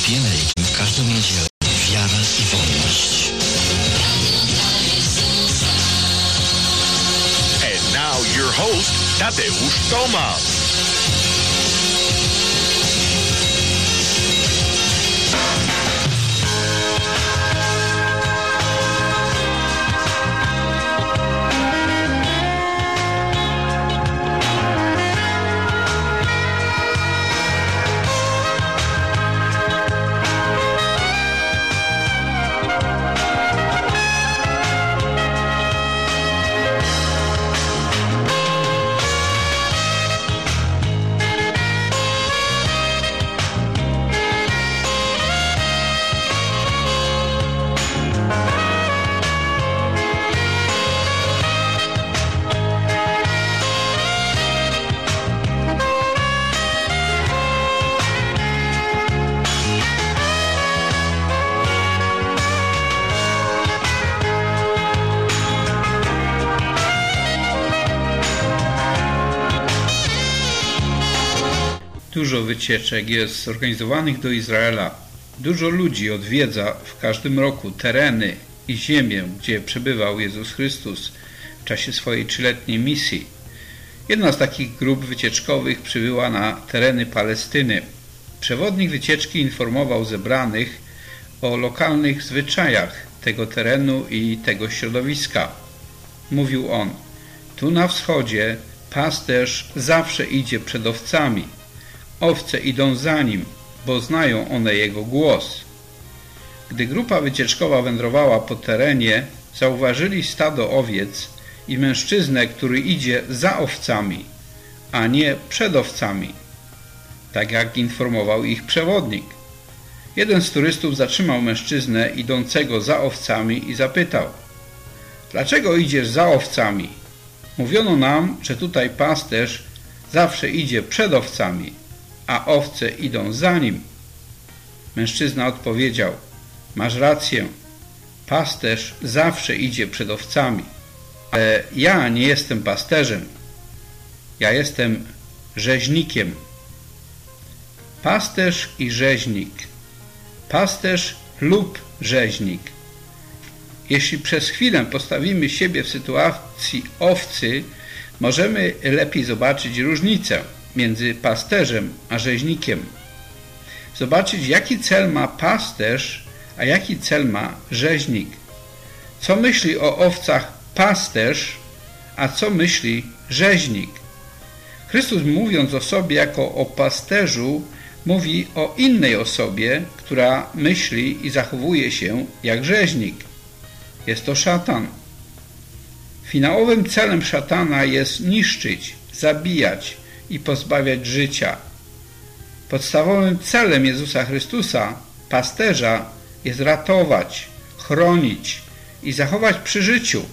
Happy American w każdą niedzielę. Wiara i wolność. And now your host, Tadeusz Tomasz. Dużo wycieczek jest zorganizowanych do Izraela. Dużo ludzi odwiedza w każdym roku tereny i ziemię, gdzie przebywał Jezus Chrystus w czasie swojej 3-letniej misji. Jedna z takich grup wycieczkowych przybyła na tereny Palestyny. Przewodnik wycieczki informował zebranych o lokalnych zwyczajach tego terenu i tego środowiska. Mówił on: tu na wschodzie pasterz zawsze idzie przed owcami. Owce idą za nim, bo znają one jego głos. Gdy grupa wycieczkowa wędrowała po terenie, zauważyli stado owiec i mężczyznę, który idzie za owcami, a nie przed owcami, tak jak informował ich przewodnik. Jeden z turystów zatrzymał mężczyznę idącego za owcami i zapytał: dlaczego idziesz za owcami? Mówiono nam, że tutaj pasterz zawsze idzie przed owcami, a owce idą za nim. Mężczyzna odpowiedział: masz rację, pasterz zawsze idzie przed owcami, ale ja nie jestem pasterzem, ja jestem rzeźnikiem. Pasterz i rzeźnik. Pasterz lub rzeźnik. Jeśli przez chwilę postawimy siebie w sytuacji owcy, możemy lepiej zobaczyć różnicę między pasterzem a rzeźnikiem. Zobaczyć, jaki cel ma pasterz, a jaki cel ma rzeźnik. Co myśli o owcach pasterz, a co myśli rzeźnik. Chrystus, mówiąc o sobie jako o pasterzu, mówi o innej osobie, która myśli i zachowuje się jak rzeźnik. Jest to szatan. Finałowym celem szatana jest niszczyć, zabijać i pozbawiać życia. Podstawowym celem Jezusa Chrystusa, pasterza, jest ratować, chronić i zachować przy życiu.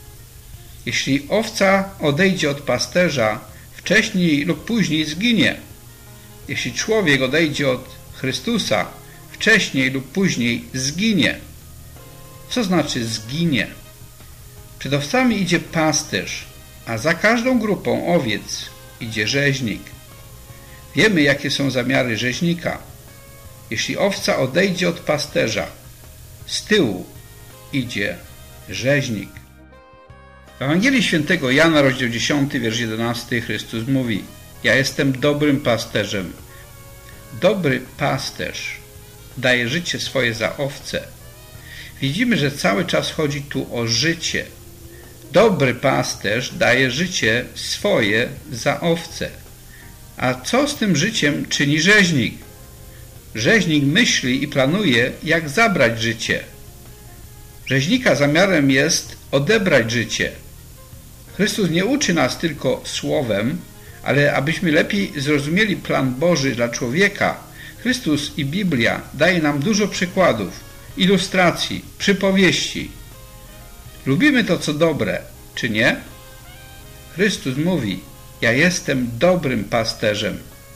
Jeśli owca odejdzie od pasterza, wcześniej lub później zginie. Jeśli człowiek odejdzie od Chrystusa, wcześniej lub później zginie. Co znaczy zginie? Przed owcami idzie pasterz, a za każdą grupą owiec idzie rzeźnik. Wiemy, jakie są zamiary rzeźnika. Jeśli owca odejdzie od pasterza, z tyłu idzie rzeźnik. W Ewangelii Świętego Jana, rozdział 10, wiersz 11, Chrystus mówi: ja jestem dobrym pasterzem. Dobry pasterz daje życie swoje za owce. Widzimy, że cały czas chodzi tu o życie. Dobry pasterz daje życie swoje za owce. A co z tym życiem czyni rzeźnik? Rzeźnik myśli i planuje, jak zabrać życie. Rzeźnika zamiarem jest odebrać życie. Chrystus nie uczy nas tylko słowem, ale abyśmy lepiej zrozumieli plan Boży dla człowieka, Chrystus i Biblia daje nam dużo przykładów, ilustracji, przypowieści. Lubimy to, co dobre, czy nie? Chrystus mówi: ja jestem dobrym pasterzem.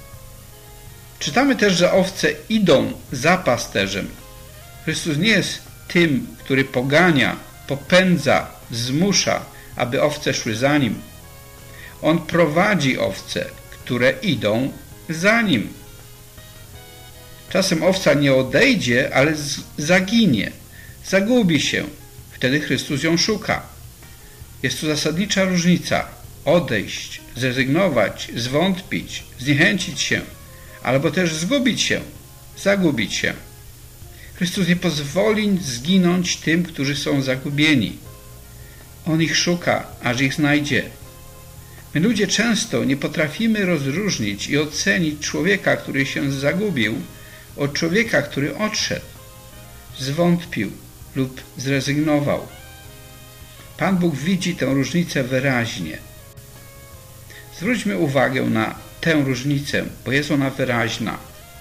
Czytamy też, że owce idą za pasterzem. Chrystus nie jest tym, który pogania, popędza, zmusza, aby owce szły za Nim. On prowadzi owce, które idą za Nim. Czasem owca nie odejdzie, ale zaginie, zagubi się. Wtedy Chrystus ją szuka. Jest tu zasadnicza różnica. Odejść, zrezygnować, zwątpić, zniechęcić się, albo też zgubić się, zagubić się. Chrystus nie pozwoli zginąć tym, którzy są zagubieni. On ich szuka, aż ich znajdzie. My ludzie często nie potrafimy rozróżnić i ocenić człowieka, który się zagubił, od człowieka, który odszedł, zwątpił lub zrezygnował. Pan Bóg widzi tę różnicę wyraźnie. Zwróćmy uwagę na tę różnicę, bo jest ona wyraźna.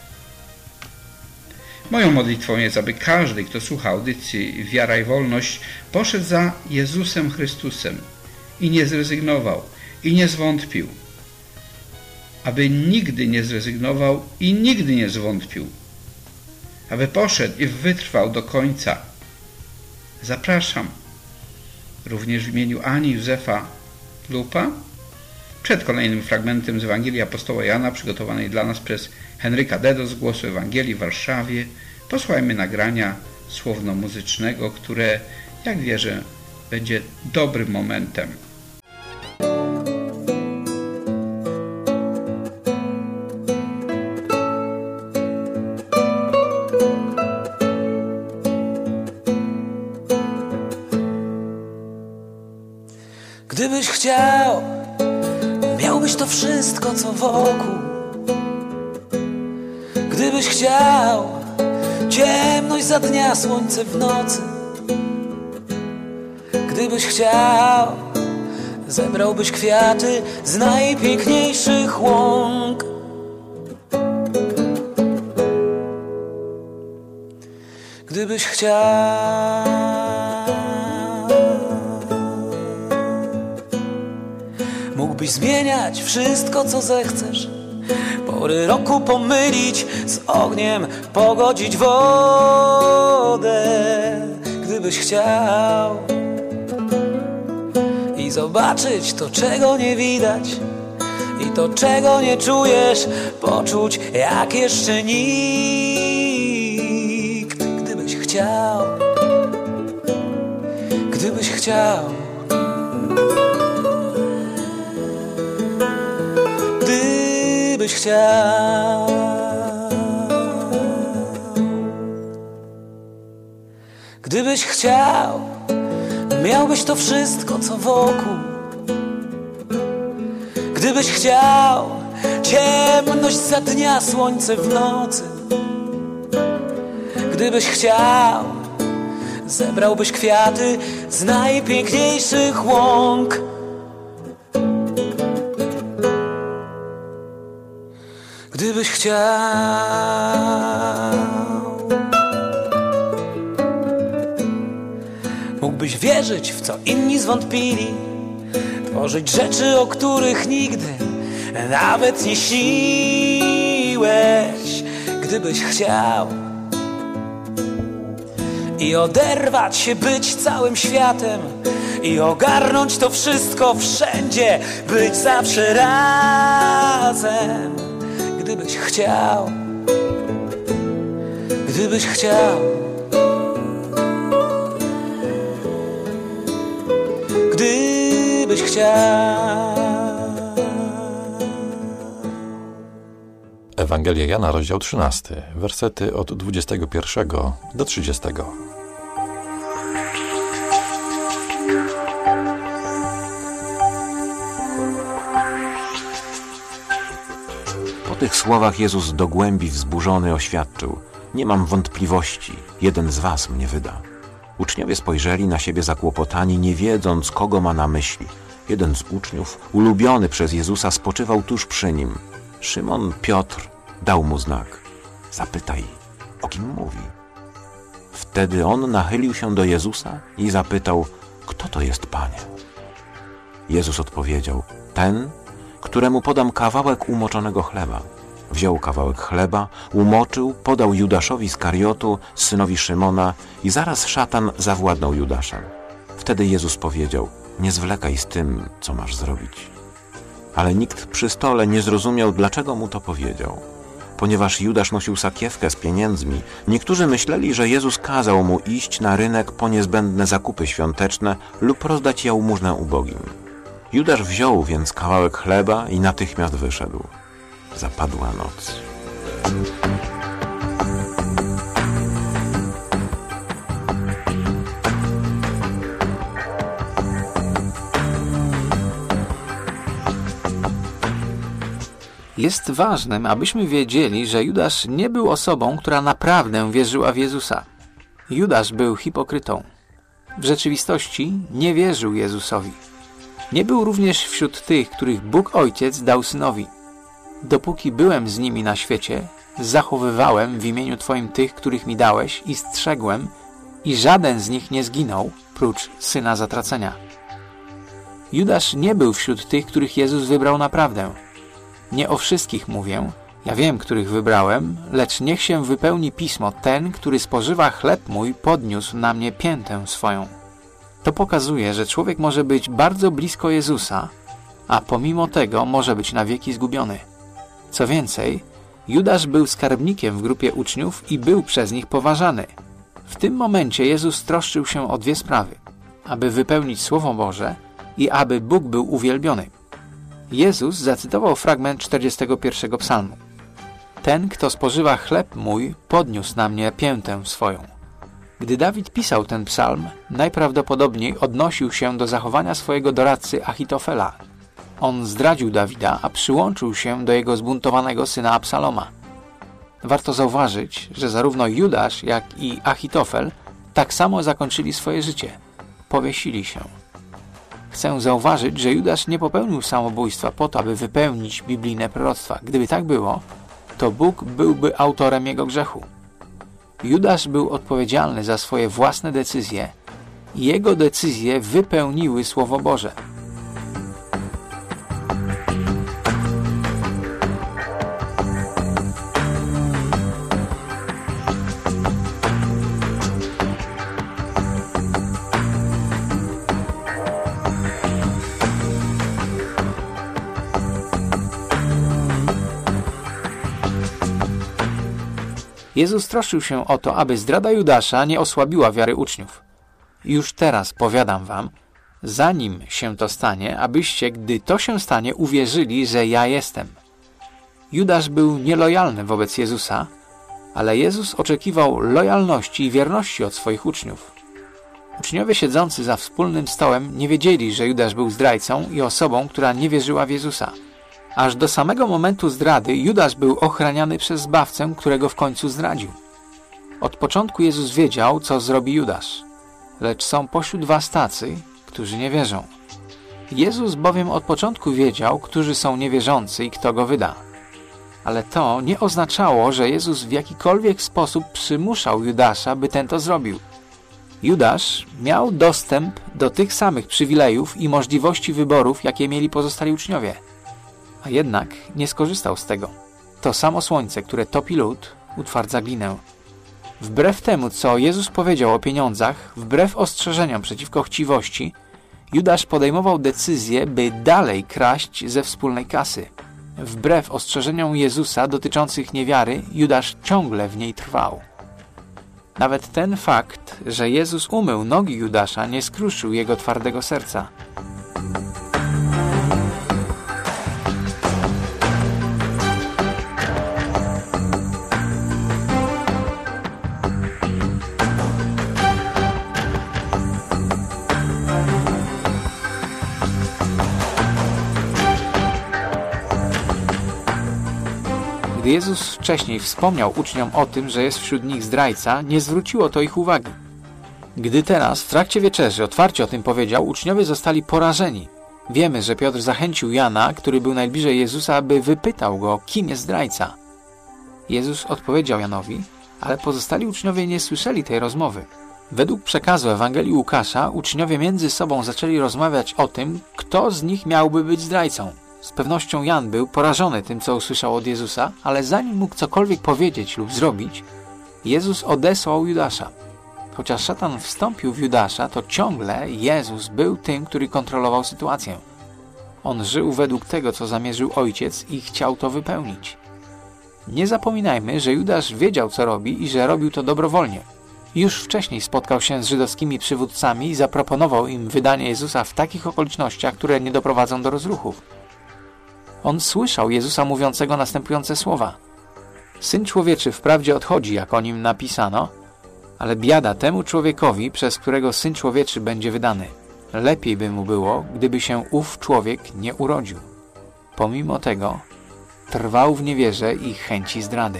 Moją modlitwą jest, aby każdy, kto słucha audycji Wiara i Wolność, poszedł za Jezusem Chrystusem i nie zrezygnował, i nie zwątpił. Aby nigdy nie zrezygnował i nigdy nie zwątpił. Aby poszedł i wytrwał do końca. Zapraszam, również w imieniu Ani Józefa Lupa, przed kolejnym fragmentem z Ewangelii Apostoła Jana, przygotowanej dla nas przez Henryka Dedo z Głosu Ewangelii w Warszawie, posłuchajmy nagrania słowno-muzycznego, które, jak wierzę, będzie dobrym momentem. Gdybyś chciał, miałbyś to wszystko, co wokół. Gdybyś chciał, ciemność za dnia, słońce w nocy. Gdybyś chciał, zebrałbyś kwiaty z najpiękniejszych łąk. Gdybyś chciał, mógłbyś zmieniać wszystko, co zechcesz. Pory roku pomylić z ogniem, pogodzić wodę. Gdybyś chciał i zobaczyć to, czego nie widać, i to, czego nie czujesz, poczuć jak jeszcze nikt. Gdybyś chciał, gdybyś chciał, gdybyś chciał. Gdybyś chciał, miałbyś to wszystko, co wokół. Gdybyś chciał, ciemność za dnia, słońce w nocy. Gdybyś chciał, zebrałbyś kwiaty z najpiękniejszych łąk. Gdybyś chciał, mógłbyś wierzyć w co inni zwątpili, tworzyć rzeczy, o których nigdy nawet nie śniłeś. Gdybyś chciał i oderwać się, być całym światem i ogarnąć to wszystko wszędzie, być zawsze razem. Gdybyś chciał, gdybyś chciał, gdybyś chciał. Ewangelia Jana, rozdział 13, wersety od 21 do 30. Po tych słowach Jezus do głębi wzburzony oświadczył: nie mam wątpliwości, jeden z was mnie wyda. Uczniowie spojrzeli na siebie zakłopotani, nie wiedząc, kogo ma na myśli. Jeden z uczniów, ulubiony przez Jezusa, spoczywał tuż przy nim. Szymon Piotr dał mu znak: zapytaj, o kim mówi. Wtedy on nachylił się do Jezusa i zapytał: kto to jest, Panie? Jezus odpowiedział: ten, któremu podam kawałek umoczonego chleba. Wziął kawałek chleba, umoczył, podał Judaszowi Iskariotu, synowi Szymona, i zaraz szatan zawładnął Judaszem. Wtedy Jezus powiedział: nie zwlekaj z tym, co masz zrobić. Ale nikt przy stole nie zrozumiał, dlaczego mu to powiedział. ponieważ Judasz nosił sakiewkę z pieniędzmi, niektórzy myśleli, że Jezus kazał mu iść na rynek po niezbędne zakupy świąteczne lub rozdać jałmużnę ubogim. Judasz wziął więc kawałek chleba i natychmiast wyszedł. Zapadła noc. Jest ważnym, abyśmy wiedzieli, że Judasz nie był osobą, która naprawdę wierzyła w Jezusa. Judasz był hipokrytą. W rzeczywistości nie wierzył Jezusowi. Nie był również wśród tych, których Bóg Ojciec dał Synowi. Dopóki byłem z nimi na świecie, zachowywałem w imieniu Twoim tych, których mi dałeś i strzegłem, i żaden z nich nie zginął, prócz Syna zatracenia. Judasz nie był wśród tych, których Jezus wybrał naprawdę. Nie o wszystkich mówię, ja wiem, których wybrałem, lecz niech się wypełni pismo, ten, który spożywa chleb mój, podniósł na mnie piętę swoją. To pokazuje, że człowiek może być bardzo blisko Jezusa, a pomimo tego może być na wieki zgubiony. Co więcej, Judasz był skarbnikiem w grupie uczniów i był przez nich poważany. W tym momencie Jezus troszczył się o dwie sprawy, aby wypełnić Słowo Boże i aby Bóg był uwielbiony. Jezus zacytował fragment 41 psalmu. Ten, kto spożywa chleb mój, podniósł na mnie piętę swoją. Gdy Dawid pisał ten psalm, najprawdopodobniej odnosił się do zachowania swojego doradcy Achitofela. On zdradził Dawida, a przyłączył się do jego zbuntowanego syna Absaloma. Warto zauważyć, że zarówno Judasz, jak i Achitofel tak samo zakończyli swoje życie. Powiesili się. Chcę zauważyć, że Judasz nie popełnił samobójstwa po to, aby wypełnić biblijne proroctwa. Gdyby tak było, to Bóg byłby autorem jego grzechu. Judasz był odpowiedzialny za swoje własne decyzje i jego decyzje wypełniły Słowo Boże. Jezus troszczył się o to, aby zdrada Judasza nie osłabiła wiary uczniów. Już teraz powiadam wam, zanim się to stanie, abyście, gdy to się stanie, uwierzyli, że ja jestem. Judasz był nielojalny wobec Jezusa, ale Jezus oczekiwał lojalności i wierności od swoich uczniów. Uczniowie siedzący za wspólnym stołem nie wiedzieli, że Judasz był zdrajcą i osobą, która nie wierzyła w Jezusa. Aż do samego momentu zdrady Judasz był ochraniany przez Zbawcę, którego w końcu zdradził. Od początku Jezus wiedział, co zrobi Judasz, lecz są pośród was tacy, którzy nie wierzą. Jezus bowiem od początku wiedział, którzy są niewierzący i kto go wyda. Ale to nie oznaczało, że Jezus w jakikolwiek sposób przymuszał Judasza, by ten to zrobił. Judasz miał dostęp do tych samych przywilejów i możliwości wyborów, jakie mieli pozostali uczniowie. A jednak nie skorzystał z tego. To samo słońce, które topi lód, utwardza glinę. Wbrew temu, co Jezus powiedział o pieniądzach, wbrew ostrzeżeniom przeciwko chciwości, Judasz podejmował decyzję, by dalej kraść ze wspólnej kasy. Wbrew ostrzeżeniom Jezusa dotyczących niewiary, Judasz ciągle w niej trwał. Nawet ten fakt, że Jezus umył nogi Judasza, nie skruszył jego twardego serca. Gdy Jezus wcześniej wspomniał uczniom o tym, że jest wśród nich zdrajca, nie zwróciło to ich uwagi. Gdy teraz, w trakcie wieczerzy, otwarcie o tym powiedział, uczniowie zostali porażeni. Wiemy, że Piotr zachęcił Jana, który był najbliżej Jezusa, aby wypytał go, kim jest zdrajca. Jezus odpowiedział Janowi, ale pozostali uczniowie nie słyszeli tej rozmowy. Według przekazu Ewangelii Łukasza, uczniowie między sobą zaczęli rozmawiać o tym, kto z nich miałby być zdrajcą. Z pewnością Jan był porażony tym, co usłyszał od Jezusa, ale zanim mógł cokolwiek powiedzieć lub zrobić, Jezus odesłał Judasza. Chociaż szatan wstąpił w Judasza, to ciągle Jezus był tym, który kontrolował sytuację. On żył według tego, co zamierzył Ojciec i chciał to wypełnić. Nie zapominajmy, że Judasz wiedział, co robi i że robił to dobrowolnie. Już wcześniej spotkał się z żydowskimi przywódcami i zaproponował im wydanie Jezusa w takich okolicznościach, które nie doprowadzą do rozruchów. On słyszał Jezusa mówiącego następujące słowa: Syn Człowieczy wprawdzie odchodzi, jak o nim napisano, ale biada temu człowiekowi, przez którego Syn Człowieczy będzie wydany. Lepiej by mu było, gdyby się ów człowiek nie urodził. Pomimo tego trwał w niewierze i chęci zdrady.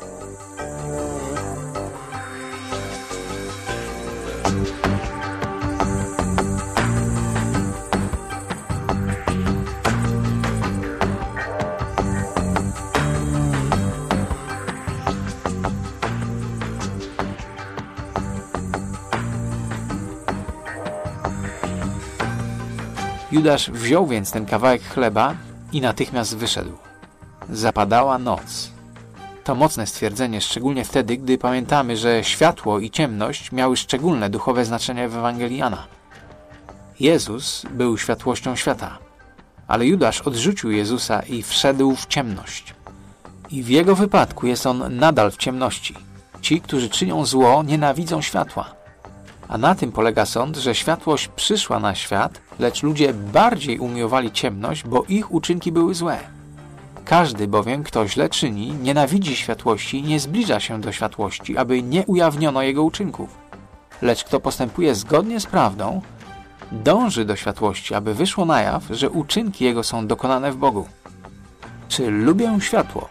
Judasz wziął więc ten kawałek chleba i natychmiast wyszedł. Zapadała noc. To mocne stwierdzenie, szczególnie wtedy, gdy pamiętamy, że światło i ciemność miały szczególne duchowe znaczenie w Ewangelii Jana. Jezus był światłością świata, ale Judasz odrzucił Jezusa i wszedł w ciemność. I w jego wypadku jest on nadal w ciemności. Ci, którzy czynią zło, nienawidzą światła. A na tym polega sąd, że światłość przyszła na świat, lecz ludzie bardziej umiłowali ciemność, bo ich uczynki były złe. Każdy bowiem, kto źle czyni, nienawidzi światłości i nie zbliża się do światłości, aby nie ujawniono jego uczynków. Lecz kto postępuje zgodnie z prawdą, dąży do światłości, aby wyszło na jaw, że uczynki jego są dokonane w Bogu. Czy lubię światło?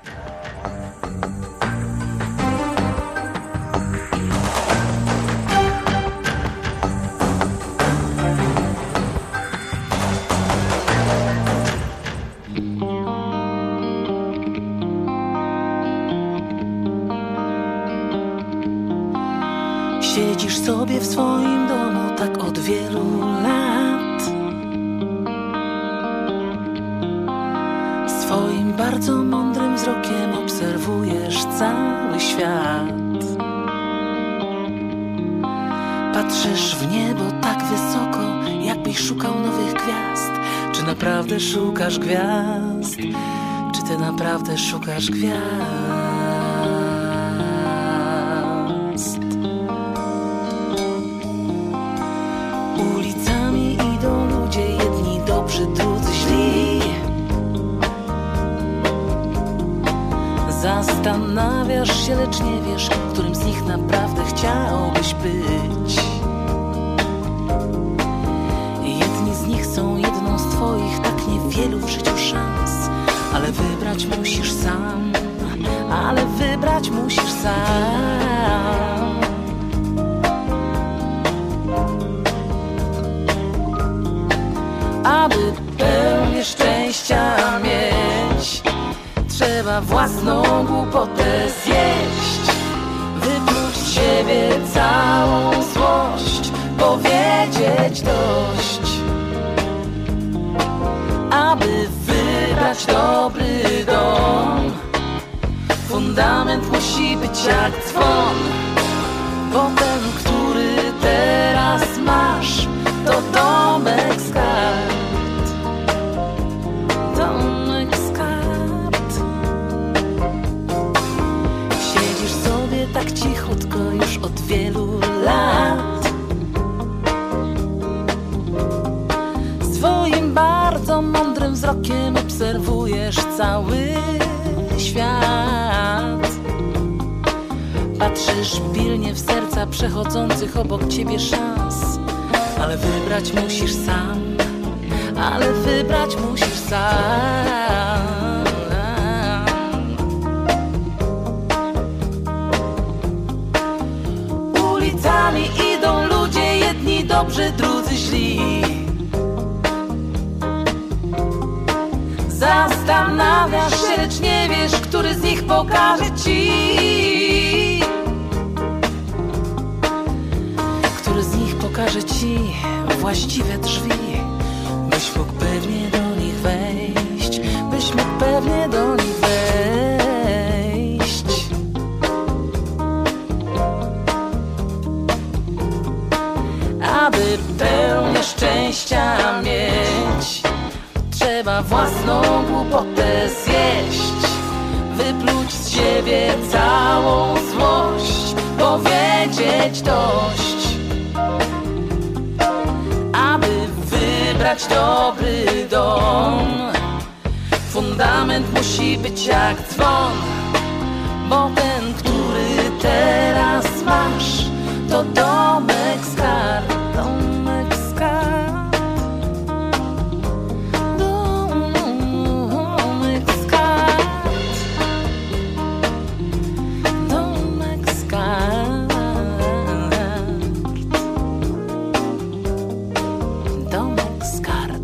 Siedzisz sobie w swoim domu tak od wielu lat. Swoim bardzo mądrym wzrokiem obserwujesz cały świat. Patrzysz w niebo tak wysoko, jakbyś szukał nowych gwiazd. Czy naprawdę szukasz gwiazd? Czy ty naprawdę szukasz gwiazd? Ulicami idą ludzie, jedni dobrzy, drudzy źli. Zastanawiasz się, lecz nie wiesz, którym z nich naprawdę chciałbyś być. Jedni z nich są jedną z twoich tak niewielu w życiu szans. Ale wybrać musisz sam, ale wybrać musisz sam. Aby pełnię szczęścia mieć, trzeba własną głupotę zjeść. Wypluć z siebie całą złość, powiedzieć dość. Aby wybrać dobry dom, fundament musi być jak dzwon. Bo ten, który teraz masz, to domek z kart. Domek z kart. Siedzisz sobie tak cichutko już od wielu lat. Swoim bardzo mądrym wzrokiem obserwujesz cały świat. Patrzysz pilnie w serca przechodzących obok ciebie szans. Ale wybrać musisz sam, ale wybrać musisz sam. Ulicami idą ludzie, jedni dobrzy, drudzy źli. Zastanawiasz się, lecz nie wiesz, który z nich pokaże ci. Który z nich pokaże ci właściwe drzwi. Byś mógł pewnie do nich wejść, byś mógł pewnie do nich wejść. Aby pełnię szczęścia mieć, trzeba własną głupotę zjeść. Wypluć z siebie całą złość, powiedzieć dość, aby wybrać dobry dom. Fundament musi być jak dzwon, bo ten, który teraz masz, to domek z kart. Domek z kart. Domek z kart. Domek z kart. Domek z kart.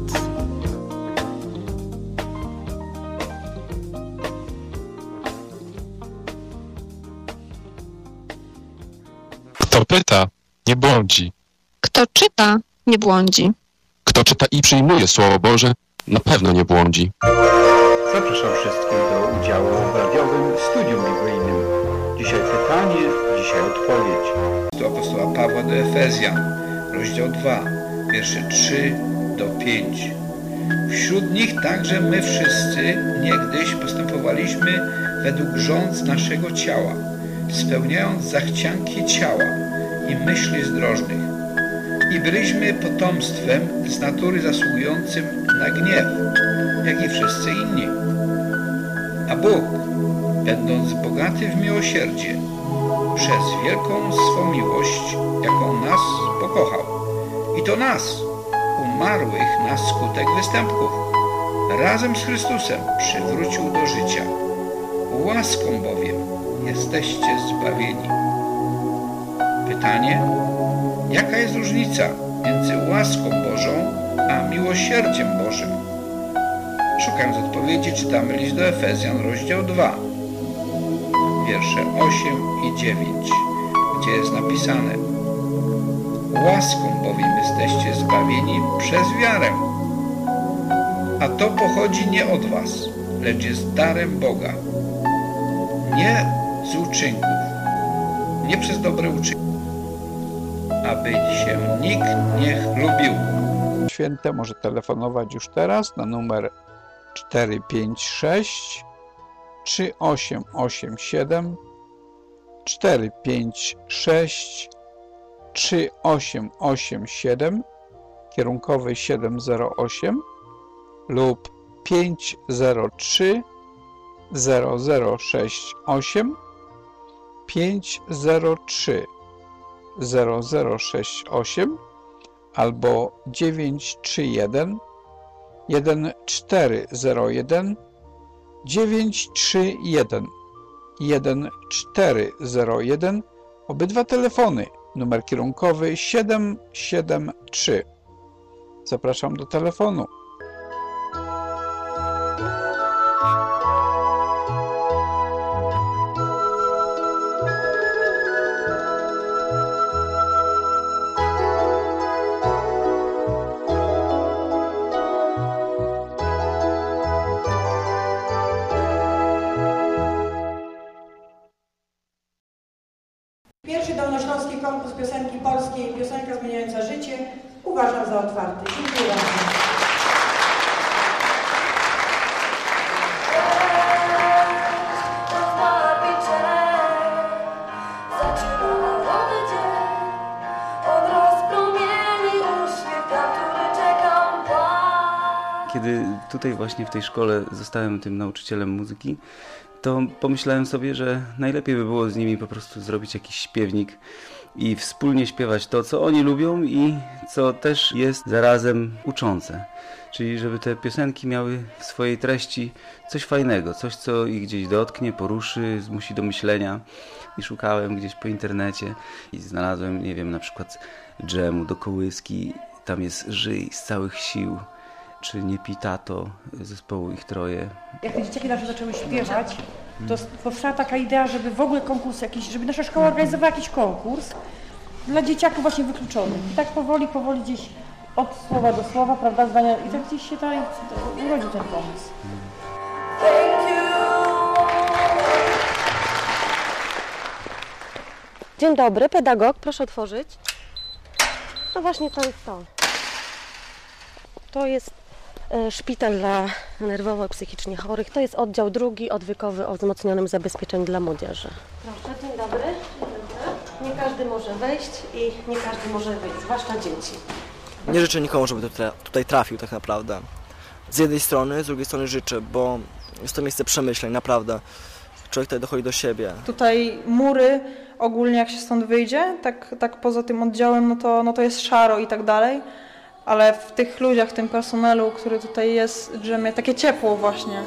Kto pyta, nie błądzi. Kto czyta, nie błądzi. Kto czyta i przyjmuje Słowo Boże, na pewno nie błądzi. Zapraszam wszystkich do udziału w radiowym studium biblijnym. Dzisiaj pytanie, dzisiaj odpowiedź. Do apostoła Pawła do Efezjan, rozdział 2, wiersze 3 do 5. Wśród nich także my wszyscy niegdyś postępowaliśmy według rządz naszego ciała, spełniając zachcianki ciała i myśli zdrożnych. I byliśmy potomstwem z natury zasługującym na gniew, jak i wszyscy inni. A Bóg, będąc bogaty w miłosierdzie, przez wielką swą miłość, jaką nas pokochał, i to nas, umarłych na skutek występków, razem z Chrystusem przywrócił do życia. Łaską bowiem jesteście zbawieni. Pytanie: jaka jest różnica między łaską Bożą a miłosierdziem Bożym? Szukając odpowiedzi, czytamy list do Efezjan, rozdział 2, wiersze 8 i 9, gdzie jest napisane: łaską bowiem jesteście zbawieni przez wiarę. A to pochodzi nie od was, lecz jest darem Boga. Nie z uczynków, nie przez dobre uczynki, aby się nikt nie chlubił. Święte może telefonować już teraz na numer 456 3887 456 3887 kierunkowy 708 lub 503 0068 503 0068 albo 931 1401 931 1401. Obydwa telefony, numer kierunkowy 773. Zapraszam do telefonu. Pierwszy dolnośląski konkurs piosenki polskiej Piosenka zmieniająca życie uważam za otwarty. Dziękuję bardzo. Kiedy tutaj właśnie w tej szkole zostałem tym nauczycielem muzyki, to pomyślałem sobie, że najlepiej by było z nimi po prostu zrobić jakiś śpiewnik i wspólnie śpiewać to, co oni lubią i co też jest zarazem uczące. Czyli żeby te piosenki miały w swojej treści coś fajnego, coś, co ich gdzieś dotknie, poruszy, zmusi do myślenia. I szukałem gdzieś po internecie i znalazłem, nie wiem, na przykład dżemu do kołyski, tam jest Żyj z całych sił, czy Nie pi tato zespołu Ich Troje. Jak te dzieciaki nasze zaczęły śpiewać, to powstała taka idea, żeby w ogóle konkurs jakiś, żeby nasza szkoła organizowała jakiś konkurs dla dzieciaków właśnie wykluczonych. I tak powoli gdzieś od słowa do słowa, prawda, zdania, i tak gdzieś się urodził ten pomysł. Dzień dobry, pedagog, proszę otworzyć. No właśnie to jest to. To jest szpital dla nerwowo i psychicznie chorych. To jest oddział 2, odwykowy o wzmocnionym zabezpieczeniu dla młodzieży. Proszę, dzień dobry. Nie każdy może wejść i nie każdy może wyjść, zwłaszcza dzieci. Nie życzę nikomu, żeby tutaj trafił tak naprawdę. Z jednej strony, z drugiej strony życzę, bo jest to miejsce przemyśleń, naprawdę. Człowiek tutaj dochodzi do siebie. Tutaj mury, ogólnie jak się stąd wyjdzie, tak poza tym oddziałem, no to jest szaro i tak dalej. Ale w tych ludziach, w tym personelu, który tutaj jest, drzemie takie ciepło właśnie.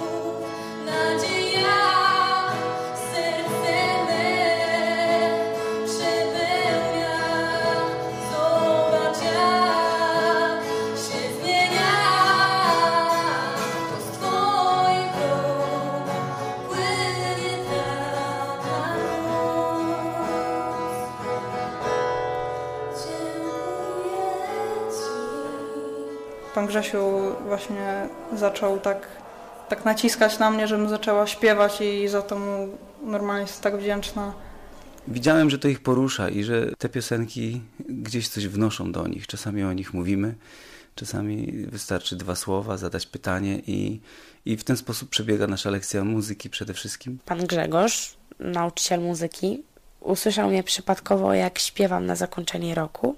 Pan Grzesiu właśnie zaczął tak naciskać na mnie, żebym zaczęła śpiewać i za to mu normalnie jest tak wdzięczna. Widziałem, że to ich porusza i że te piosenki gdzieś coś wnoszą do nich. Czasami o nich mówimy, czasami wystarczy 2 słowa, zadać pytanie i w ten sposób przebiega nasza lekcja muzyki przede wszystkim. Pan Grzegorz, nauczyciel muzyki, usłyszał mnie przypadkowo, jak śpiewam na zakończenie roku.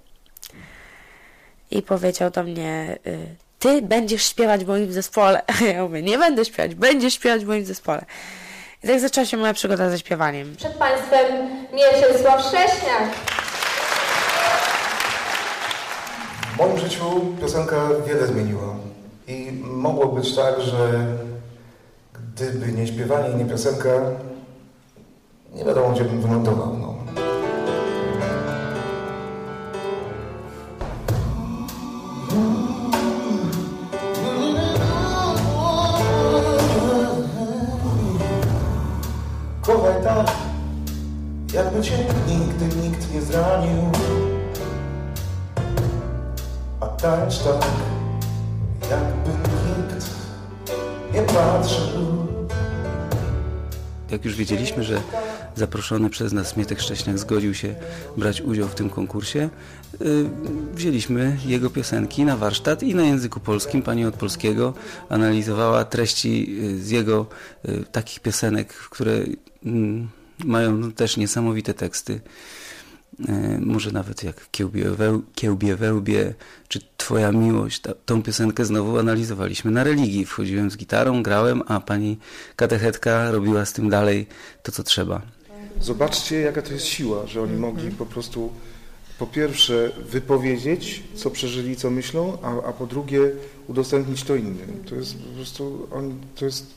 I powiedział do mnie, ty będziesz śpiewać w moim zespole. Ja mówię, nie będę śpiewać, będziesz śpiewać w moim zespole. I tak zaczęła się moja przygoda ze śpiewaniem. Przed Państwem Mieczysław Sześniak. W moim życiu piosenka wiele zmieniła. I mogło być tak, że gdyby nie śpiewanie i nie piosenka, nie wiadomo, gdzie bym wylądował. No. Kochaj tak, jakby cię nigdy nikt nie zranił, a tańcz tak, jakby nikt nie patrzył. Jak już wiedzieliśmy, że zaproszony przez nas Mietek Szcześniak zgodził się brać udział w tym konkursie, wzięliśmy jego piosenki na warsztat i na języku polskim pani od polskiego analizowała treści z jego takich piosenek, które mają też niesamowite teksty. Może nawet jak Kiełbie wełbie, czy Twoja miłość. Tą piosenkę znowu analizowaliśmy na religii. Wchodziłem z gitarą, grałem, a pani katechetka robiła z tym dalej to, co trzeba. Zobaczcie, jaka to jest siła, że oni mogli po prostu po pierwsze wypowiedzieć, co przeżyli, co myślą, a po drugie udostępnić to innym. To jest po prostu, to jest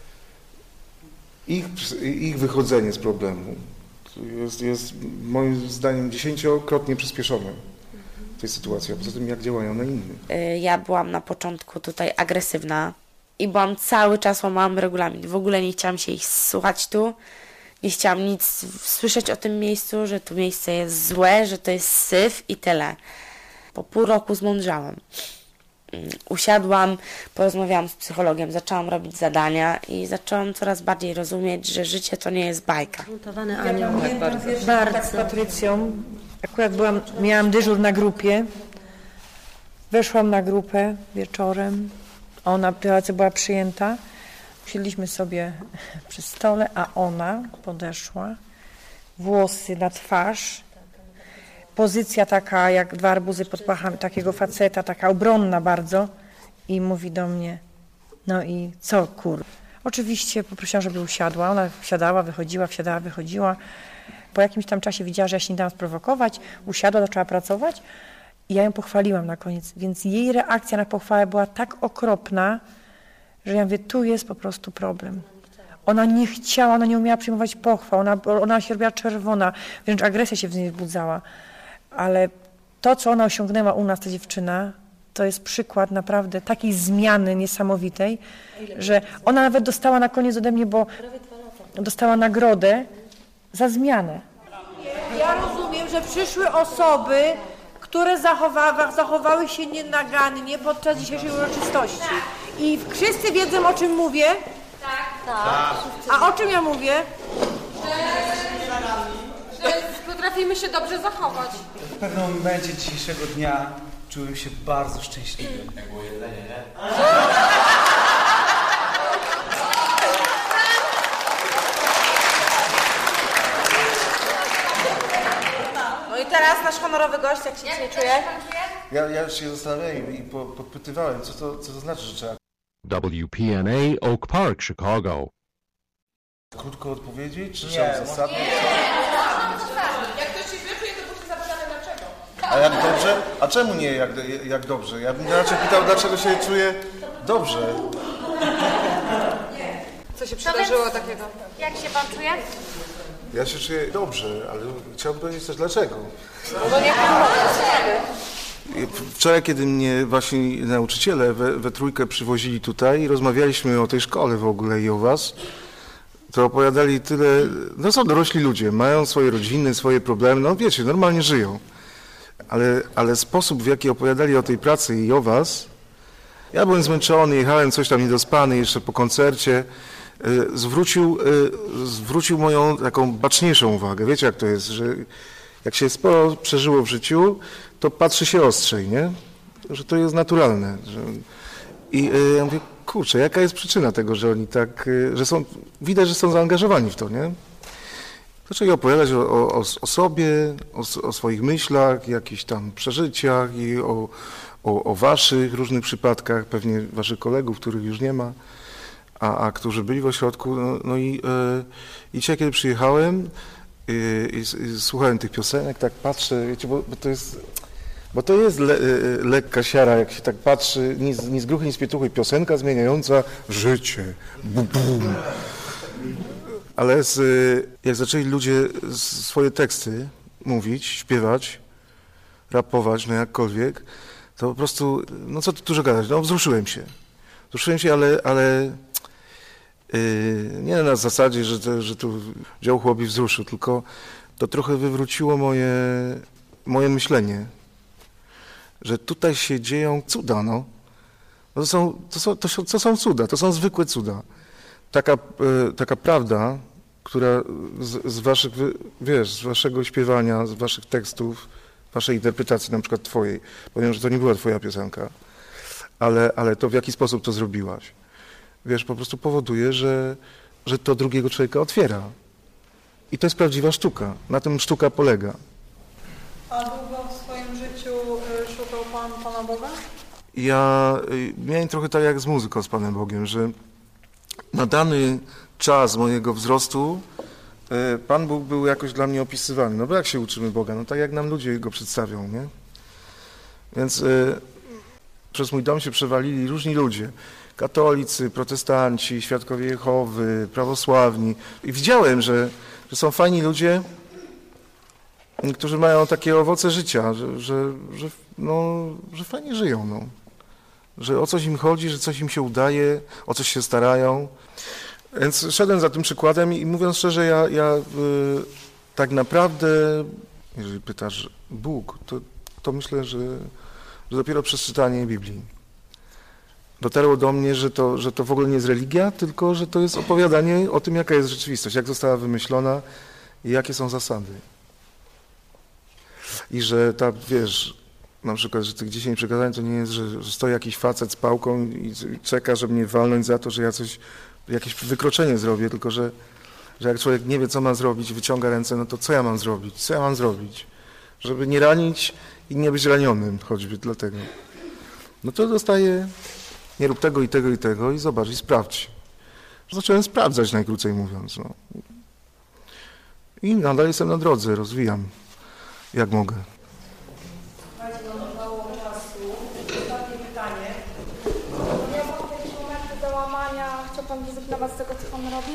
ich wychodzenie z problemu. Jest moim zdaniem 10-krotnie przyspieszone w tej sytuacji, a poza tym jak działają na innych. Ja byłam na początku tutaj agresywna i byłam cały czas, łamałam regulamin. W ogóle nie chciałam się ich słuchać tu, nie chciałam nic słyszeć o tym miejscu, że to miejsce jest złe, że to jest syf i tyle. Po pół roku zmądrzałam. Usiadłam, porozmawiałam z psychologiem, zaczęłam robić zadania i zaczęłam coraz bardziej rozumieć, że życie to nie jest bajka. Ja bardzo. Z Patrycją, akurat miałam dyżur na grupie, weszłam na grupę wieczorem, ona była przyjęta, usiedliśmy sobie przy stole, a ona podeszła, włosy na twarz, pozycja taka jak 2 arbuzy pod pachami, takiego faceta, taka obronna bardzo i mówi do mnie, no i co kur... Oczywiście poprosiłam, żeby usiadła, ona wsiadała, wychodziła, wsiadała, wychodziła. Po jakimś tam czasie widziała, że ja się nie dałam sprowokować, usiadła, zaczęła pracować i ja ją pochwaliłam na koniec, więc jej reakcja na pochwałę była tak okropna, że ja mówię, tu jest po prostu problem. Ona nie chciała, ona nie umiała przyjmować pochwał, ona się robiła czerwona, wręcz agresja się w niej wzbudzała. Ale to, co ona osiągnęła u nas, ta dziewczyna, to jest przykład naprawdę takiej zmiany niesamowitej, że ona nawet dostała na koniec ode mnie, bo dostała nagrodę za zmianę. Ja rozumiem, że przyszły osoby, które zachowały się nienagannie podczas dzisiejszej uroczystości. I wszyscy wiedzą, o czym mówię? Tak. A o czym ja mówię? Że potrafimy się dobrze zachować. W pewnym momencie dzisiejszego dnia czułem się bardzo szczęśliwy. Jak było jedzenie, nie? No i teraz nasz honorowy gość, jak się dzisiaj czuje? Ja już się zastanawiałem i podpytywałem, co to znaczy, że trzeba WPNA Oak Park, Chicago. krótko odpowiedzieć, czy Nie, trzeba uzasadnić? Jak ktoś się źle czuje, to musi zapytać dlaczego. A jak dobrze? A czemu nie jak dobrze? Ja bym raczej pytał, dlaczego się czuję dobrze. Co się przydarzyło takiego? Jak się pan czuje? Ja się czuję dobrze, ale chciałbym powiedzieć też dlaczego. No niech pan mówi. Wczoraj, kiedy mnie właśnie nauczyciele we trójkę przywozili tutaj i rozmawialiśmy o tej szkole w ogóle i o was, to opowiadali tyle, no są dorośli ludzie, mają swoje rodziny, swoje problemy, no wiecie, normalnie żyją. Ale sposób, w jaki opowiadali o tej pracy i o was, ja byłem zmęczony, jechałem coś tam niedospany jeszcze po koncercie, zwrócił moją taką baczniejszą uwagę. Wiecie, jak to jest, że jak się sporo przeżyło w życiu, to patrzy się ostrzej, nie? Że to jest naturalne. I ja mówię, kurczę, jaka jest przyczyna tego, że oni tak, że są, widać, że są zaangażowani w to, nie? Zaczęli opowiadać o sobie, o swoich myślach, jakichś tam przeżyciach i o waszych różnych przypadkach, pewnie waszych kolegów, których już nie ma, a którzy byli w ośrodku. No i dzisiaj, kiedy przyjechałem i słuchałem tych piosenek, tak patrzę, wiecie, bo to jest lekka siara, jak się tak patrzy, ni z gruchy, ni z pietuchy, piosenka zmieniająca życie. Bum, bum. Ale jak zaczęli ludzie swoje teksty mówić, śpiewać, rapować, no jakkolwiek, to po prostu, no co tu dużo gadać, no wzruszyłem się. Wzruszyłem się, ale nie na zasadzie, że tu dział chłopi wzruszył, tylko to trochę wywróciło moje myślenie, że tutaj się dzieją cuda, no. To są cuda, to są zwykłe cuda. Taka prawda, która z waszych, wiesz, z waszego śpiewania, z waszych tekstów, waszej interpretacji, na przykład twojej, powiem, że to nie była twoja piosenka, ale to w jaki sposób to zrobiłaś, wiesz, po prostu powoduje, że to drugiego człowieka otwiera. I to jest prawdziwa sztuka. Na tym sztuka polega. A długo w swoim życiu szukał pan Pana Boga? Ja miałem trochę tak jak z muzyką, z Panem Bogiem, że na dany czas mojego wzrostu Pan Bóg był jakoś dla mnie opisywany. No bo jak się uczymy Boga? No tak jak nam ludzie Go przedstawią, nie? Więc przez mój dom się przewalili różni ludzie. Katolicy, protestanci, świadkowie Jehowy, prawosławni. I widziałem, że są fajni ludzie, którzy mają takie owoce życia, że fajnie żyją, no. Że o coś im chodzi, że coś im się udaje, o coś się starają. Więc szedłem za tym przykładem i mówiąc szczerze, ja tak naprawdę, jeżeli pytasz Bóg, to myślę, że dopiero przez czytanie Biblii dotarło do mnie, że to w ogóle nie jest religia, tylko że to jest opowiadanie o tym, jaka jest rzeczywistość, jak została wymyślona i jakie są zasady. I że wiesz, na przykład, że tych 10 przykazań to nie jest, że stoi jakiś facet z pałką i czeka, żeby mnie walnąć za to, że ja jakieś wykroczenie zrobię, tylko że jak człowiek nie wie, co ma zrobić, wyciąga ręce, no to co ja mam zrobić? Co ja mam zrobić? Żeby nie ranić i nie być ranionym, choćby dlatego. No to dostaję, nie rób tego i tego i tego i zobacz i sprawdź. Zacząłem sprawdzać, najkrócej mówiąc. No. I nadal jestem na drodze, rozwijam, jak mogę. Mało czasu. Ostatnie pytanie. Miał pan jakieś momenty załamania? Chciał pan zrezygnować z tego, co pan robi?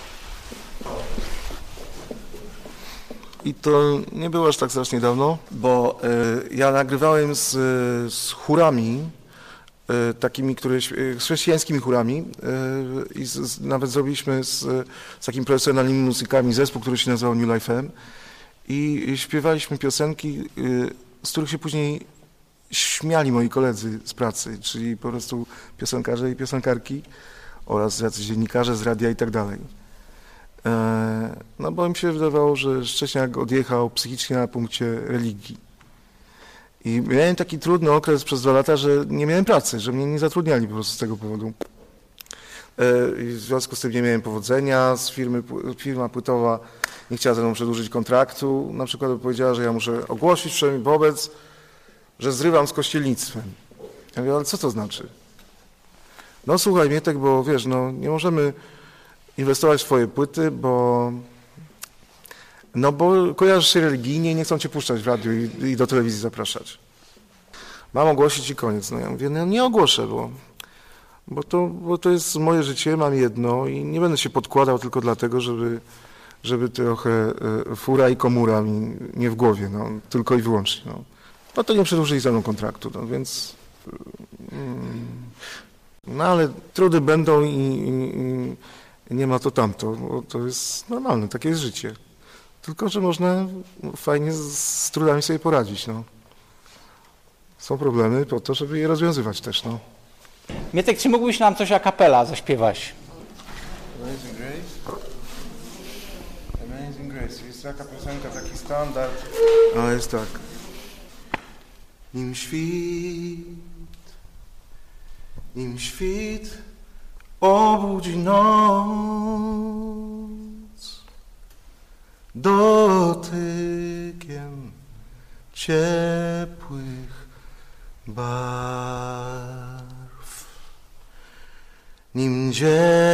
I to nie było aż tak strasznie dawno, bo ja nagrywałem z chórami, takimi, z chrześcijańskimi chórami i nawet zrobiliśmy z takimi profesjonalnymi muzykami zespół, który się nazywał New Life M i śpiewaliśmy piosenki, z których się później śmiali moi koledzy z pracy, czyli po prostu piosenkarze i piosenkarki oraz jacyś dziennikarze z radia i tak dalej. No bo mi się wydawało, że Szcześniak odjechał psychicznie na punkcie religii. I miałem taki trudny okres przez 2 lata, że nie miałem pracy, że mnie nie zatrudniali po prostu z tego powodu. I w związku z tym nie miałem powodzenia, firma płytowa nie chciała ze mną przedłużyć kontraktu, na przykład powiedziała, że ja muszę ogłosić przynajmniej wobec, że zrywam z kościelnictwem. Ja mówię, ale co to znaczy? No słuchaj Mietek, bo wiesz, no nie możemy inwestować w twoje płyty, bo kojarzysz się religijnie i nie chcą cię puszczać w radiu i do telewizji zapraszać. Mam ogłosić i koniec. No ja mówię, no nie ogłoszę, bo to jest moje życie, mam jedno i nie będę się podkładał tylko dlatego, żeby trochę fura i komura mi nie w głowie, no, tylko i wyłącznie. No to nie przedłużyli ze mną kontraktu, no więc... No ale trudy będą i nie ma to tamto, bo to jest normalne, takie jest życie. Tylko, że można fajnie z trudami sobie poradzić, no. Są problemy po to, żeby je rozwiązywać też, no. Mietek, czy mógłbyś nam coś a cappella zaśpiewać? Amazing Grace? Amazing Grace. Jest taka piosenka, taki standard. A jest tak. Nim świt obudzi noc dotykiem ciepłych barw, nim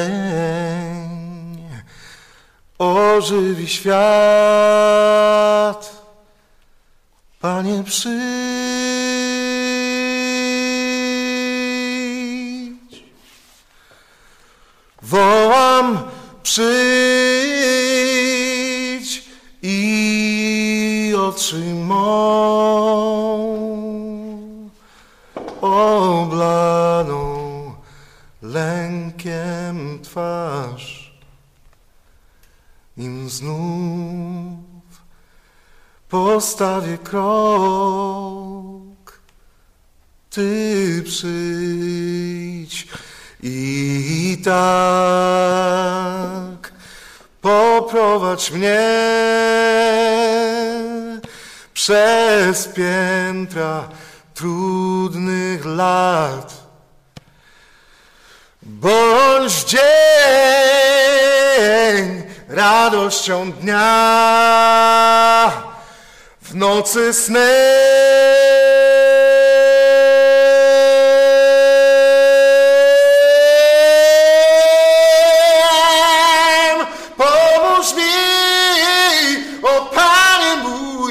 dzień ożywi świat, Panie przyjdź, wołam przyjdź i otrzyj mą oblaną lękiem twarz, nim znów postawię krok, Ty przyjdź i tak poprowadź mnie przez piętra trudnych lat. Bądź dzień radością dnia, w nocy snem pomóż mi, o Panie mój,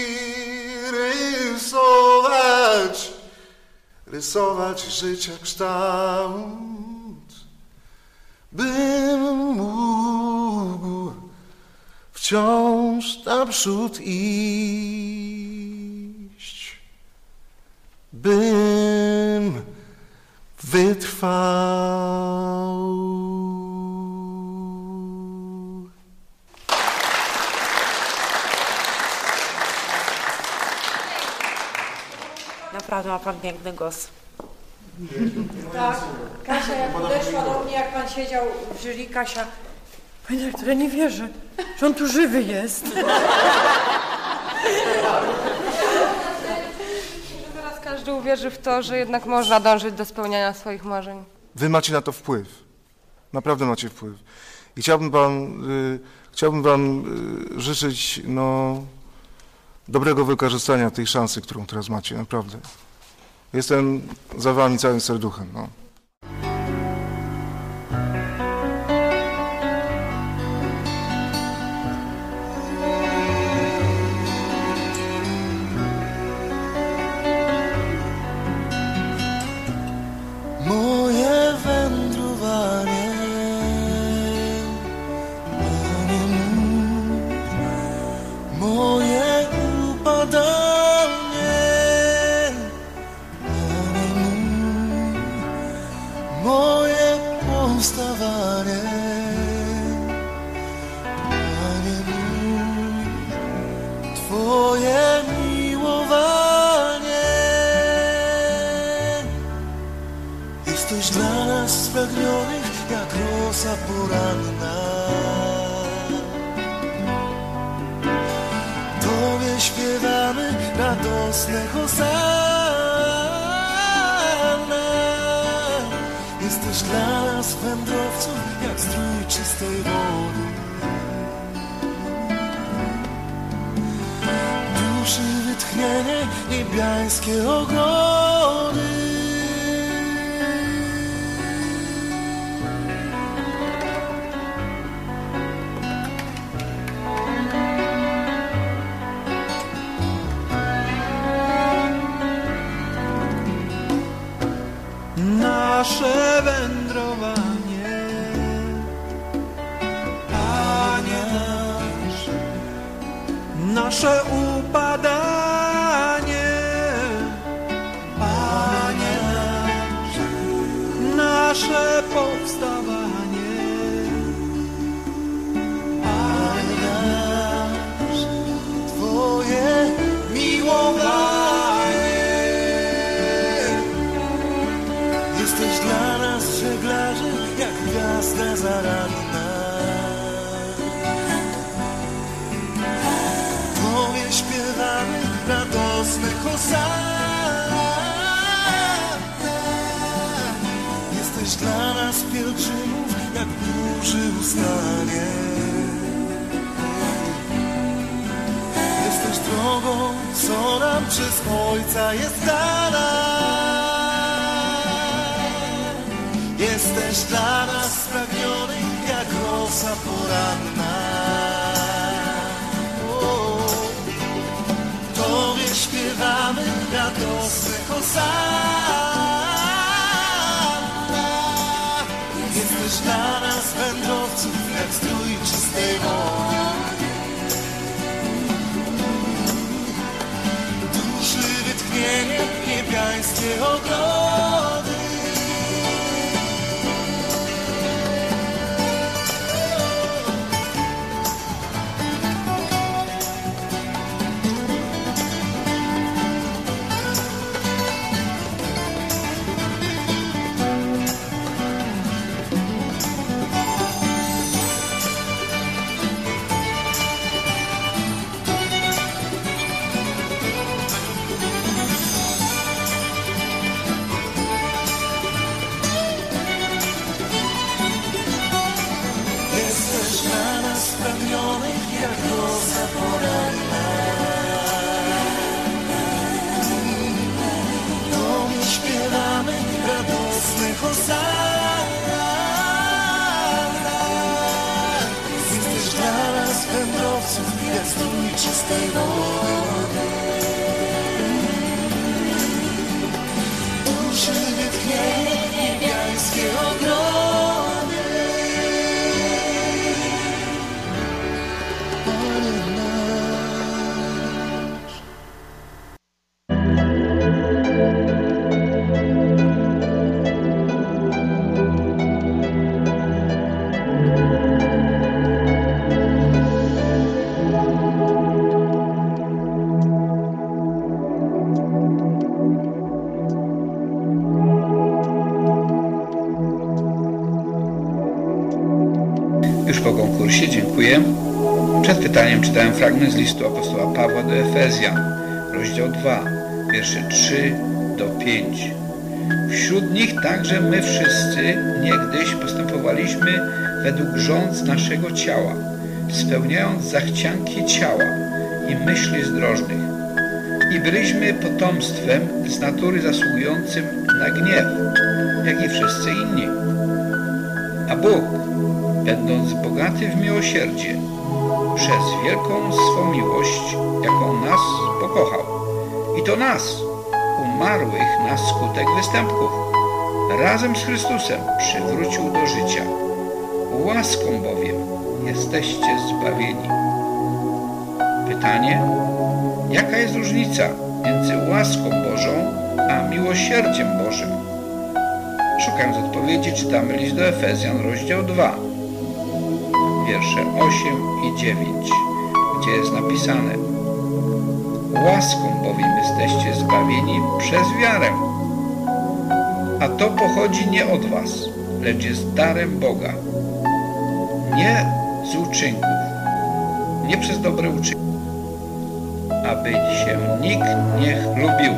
rysować życia kształt, bym mógł wciąż naprzód iść, bym wytrwał. Naprawdę ma pan piękny głos. Tak, Kasia jak podeszła do mnie, jak pan siedział w jury, Kasia, panie rektorze, nie wierzę, że on tu żywy jest. Teraz każdy uwierzy w to, że jednak można dążyć do spełniania swoich marzeń. Wy macie na to wpływ. Naprawdę macie wpływ. I chciałbym wam życzyć dobrego wykorzystania tej szansy, którą teraz macie, naprawdę. Jestem za wami całym serduchem. No. Moje wędrowanie, moje upadanie, moje powstawanie, Panie mój, Twoje miłowanie. Jesteś dla nas spragnionych jak rosa poranna. Tobie śpiewamy radośnie. radosne Hosanna. Jesteś dla nas wędrowców jak strój czystej wody. Duszy wytchnienie, niebiańskie ogrody. Nasze wędrowanie, Panie nasz, nasze upadanie, Panie nasz, nasze powstawanie, Panie nasz, Twoje miłowanie. Jesteś dla nas żeglarzy, jak gwiazda zaranna. Tobie śpiewamy radosne Hosanna. Jesteś dla nas pielgrzymów, jak burzy ustanie. Jesteś drogą, co nam przez Ojca jest dana. Jesteś dla nas spragniony, jak rosa poranna. Tobie śpiewamy radosne Hosanna. Jesteś dla nas wędrowców, jak strój czystej wody. Duszy wytchnienie, niebiańskie ogrody. Jak rosa poranna. Tobie śpiewamy radosne Hosanna. Jesteś dla nas wędrowców, jak strój czystej wody. Duszy wytchnienie, niebiańskie ogrody. Już po konkursie, dziękuję. Przed pytaniem czytałem fragment z listu apostoła Pawła do Efezjan, rozdział 2, wiersze 3 do 5. Wśród nich także my wszyscy niegdyś postępowaliśmy według rządz naszego ciała, spełniając zachcianki ciała i myśli zdrożnych. I byliśmy potomstwem z natury zasługującym na gniew, jak i wszyscy inni. A Bóg, będąc bogaty w miłosierdzie, przez wielką swą miłość, jaką nas pokochał, i to nas, umarłych na skutek występków, razem z Chrystusem przywrócił do życia. Łaską bowiem jesteście zbawieni. Pytanie: jaka jest różnica między łaską Bożą a miłosierdziem Bożym? Szukając odpowiedzi, czytamy list do Efezjan, rozdział 2, wiersze 8 i 9, gdzie jest napisane: łaską bowiem jesteście zbawieni przez wiarę, a to pochodzi nie od was, lecz jest darem Boga, nie z uczynków, nie przez dobre uczynki, aby się nikt nie chlubił.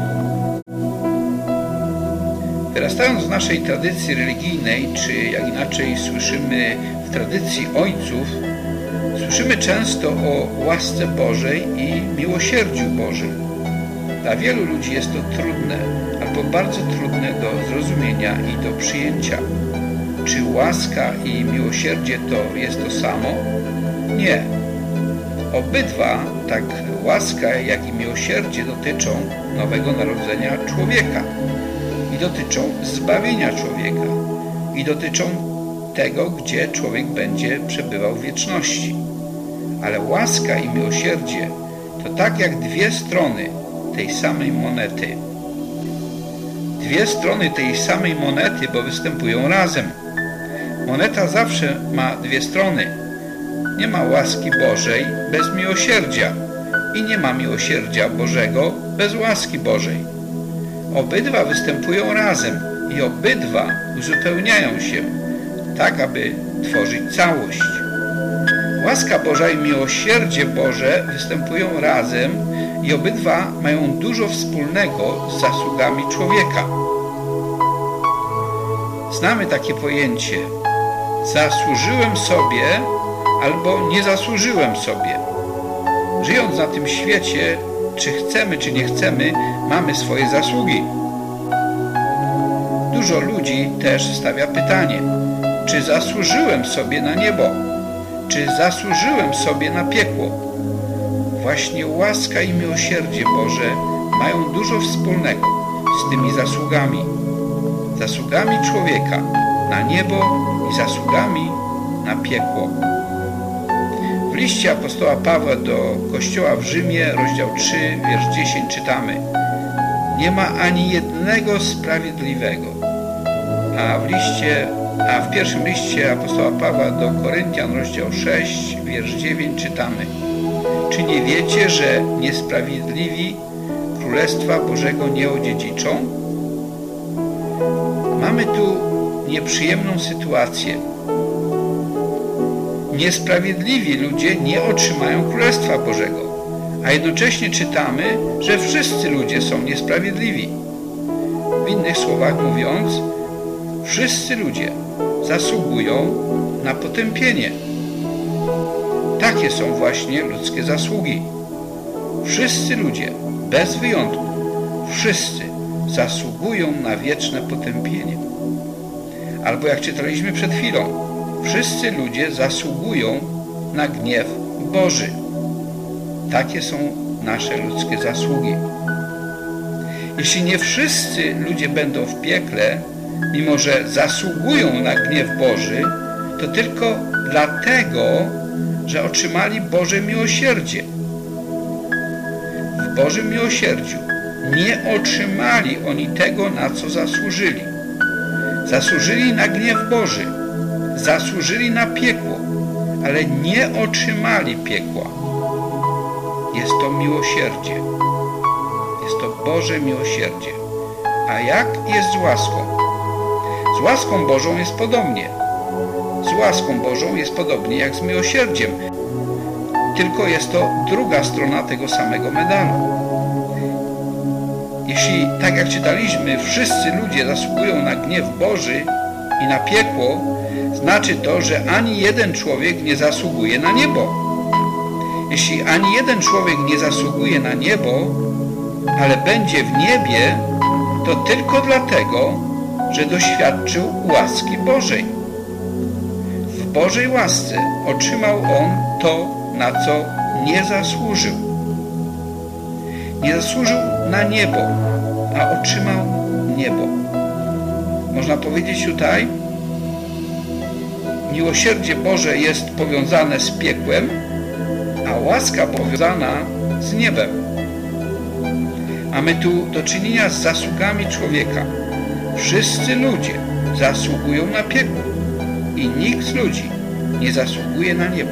Wyrastając w naszej tradycji religijnej, czy jak inaczej słyszymy w tradycji ojców, słyszymy często o łasce Bożej i miłosierdziu Bożym. Dla wielu ludzi jest to trudne, albo bardzo trudne do zrozumienia i do przyjęcia. Czy łaska i miłosierdzie to jest to samo? Nie. Obydwa, tak łaska jak i miłosierdzie, dotyczą nowego narodzenia człowieka i dotyczą zbawienia człowieka i dotyczą tego, gdzie człowiek będzie przebywał w wieczności. Ale łaska i miłosierdzie to tak jak dwie strony tej samej monety. Dwie strony tej samej monety, bo występują razem. Moneta zawsze ma dwie strony. Nie ma łaski Bożej bez miłosierdzia i nie ma miłosierdzia Bożego bez łaski Bożej. Obydwa występują razem i obydwa uzupełniają się, tak aby tworzyć całość. Łaska Boża i miłosierdzie Boże występują razem i obydwa mają dużo wspólnego z zasługami człowieka. Znamy takie pojęcie: zasłużyłem sobie albo nie zasłużyłem sobie. Żyjąc na tym świecie, czy chcemy, czy nie chcemy, mamy swoje zasługi. Dużo ludzi też stawia pytanie: czy zasłużyłem sobie na niebo? Czy zasłużyłem sobie na piekło? Właśnie łaska i miłosierdzie Boże mają dużo wspólnego z tymi zasługami. Zasługami człowieka na niebo i zasługami na piekło. W liście apostoła Pawła do Kościoła w Rzymie, rozdział 3, wiersz 10 czytamy: nie ma ani jednego sprawiedliwego. A w pierwszym liście apostoła Pawła do Koryntian, rozdział 6, wiersz 9 czytamy: czy nie wiecie, że niesprawiedliwi Królestwa Bożego nie odziedziczą? Mamy tu nieprzyjemną sytuację. Niesprawiedliwi ludzie nie otrzymają Królestwa Bożego, a jednocześnie czytamy, że wszyscy ludzie są niesprawiedliwi. W innych słowach mówiąc, wszyscy ludzie zasługują na potępienie. Takie są właśnie ludzkie zasługi. Wszyscy ludzie, bez wyjątku, wszyscy zasługują na wieczne potępienie. Albo jak czytaliśmy przed chwilą, wszyscy ludzie zasługują na gniew Boży. Takie są nasze ludzkie zasługi. Jeśli nie wszyscy ludzie będą w piekle, mimo że zasługują na gniew Boży, to tylko dlatego, że otrzymali Boże miłosierdzie. W Bożym miłosierdziu nie otrzymali oni tego, na co zasłużyli. Zasłużyli na gniew Boży, zasłużyli na piekło, ale nie otrzymali piekła. Jest to miłosierdzie. Jest to Boże miłosierdzie. A jak jest z łaską? Z łaską Bożą jest podobnie. Z łaską Bożą jest podobnie jak z miłosierdziem. Tylko jest to druga strona tego samego medalu. Jeśli, tak jak czytaliśmy, wszyscy ludzie zasługują na gniew Boży i na piekło, znaczy to, że ani jeden człowiek nie zasługuje na niebo. Jeśli ani jeden człowiek nie zasługuje na niebo, ale będzie w niebie, to tylko dlatego, że doświadczył łaski Bożej. W Bożej łasce otrzymał on to, na co nie zasłużył. Nie zasłużył na niebo, a otrzymał niebo. Można powiedzieć tutaj, miłosierdzie Boże jest powiązane z piekłem, a łaska powiązana z niebem. Mamy tu do czynienia z zasługami człowieka. Wszyscy ludzie zasługują na piekło i nikt z ludzi nie zasługuje na niebo.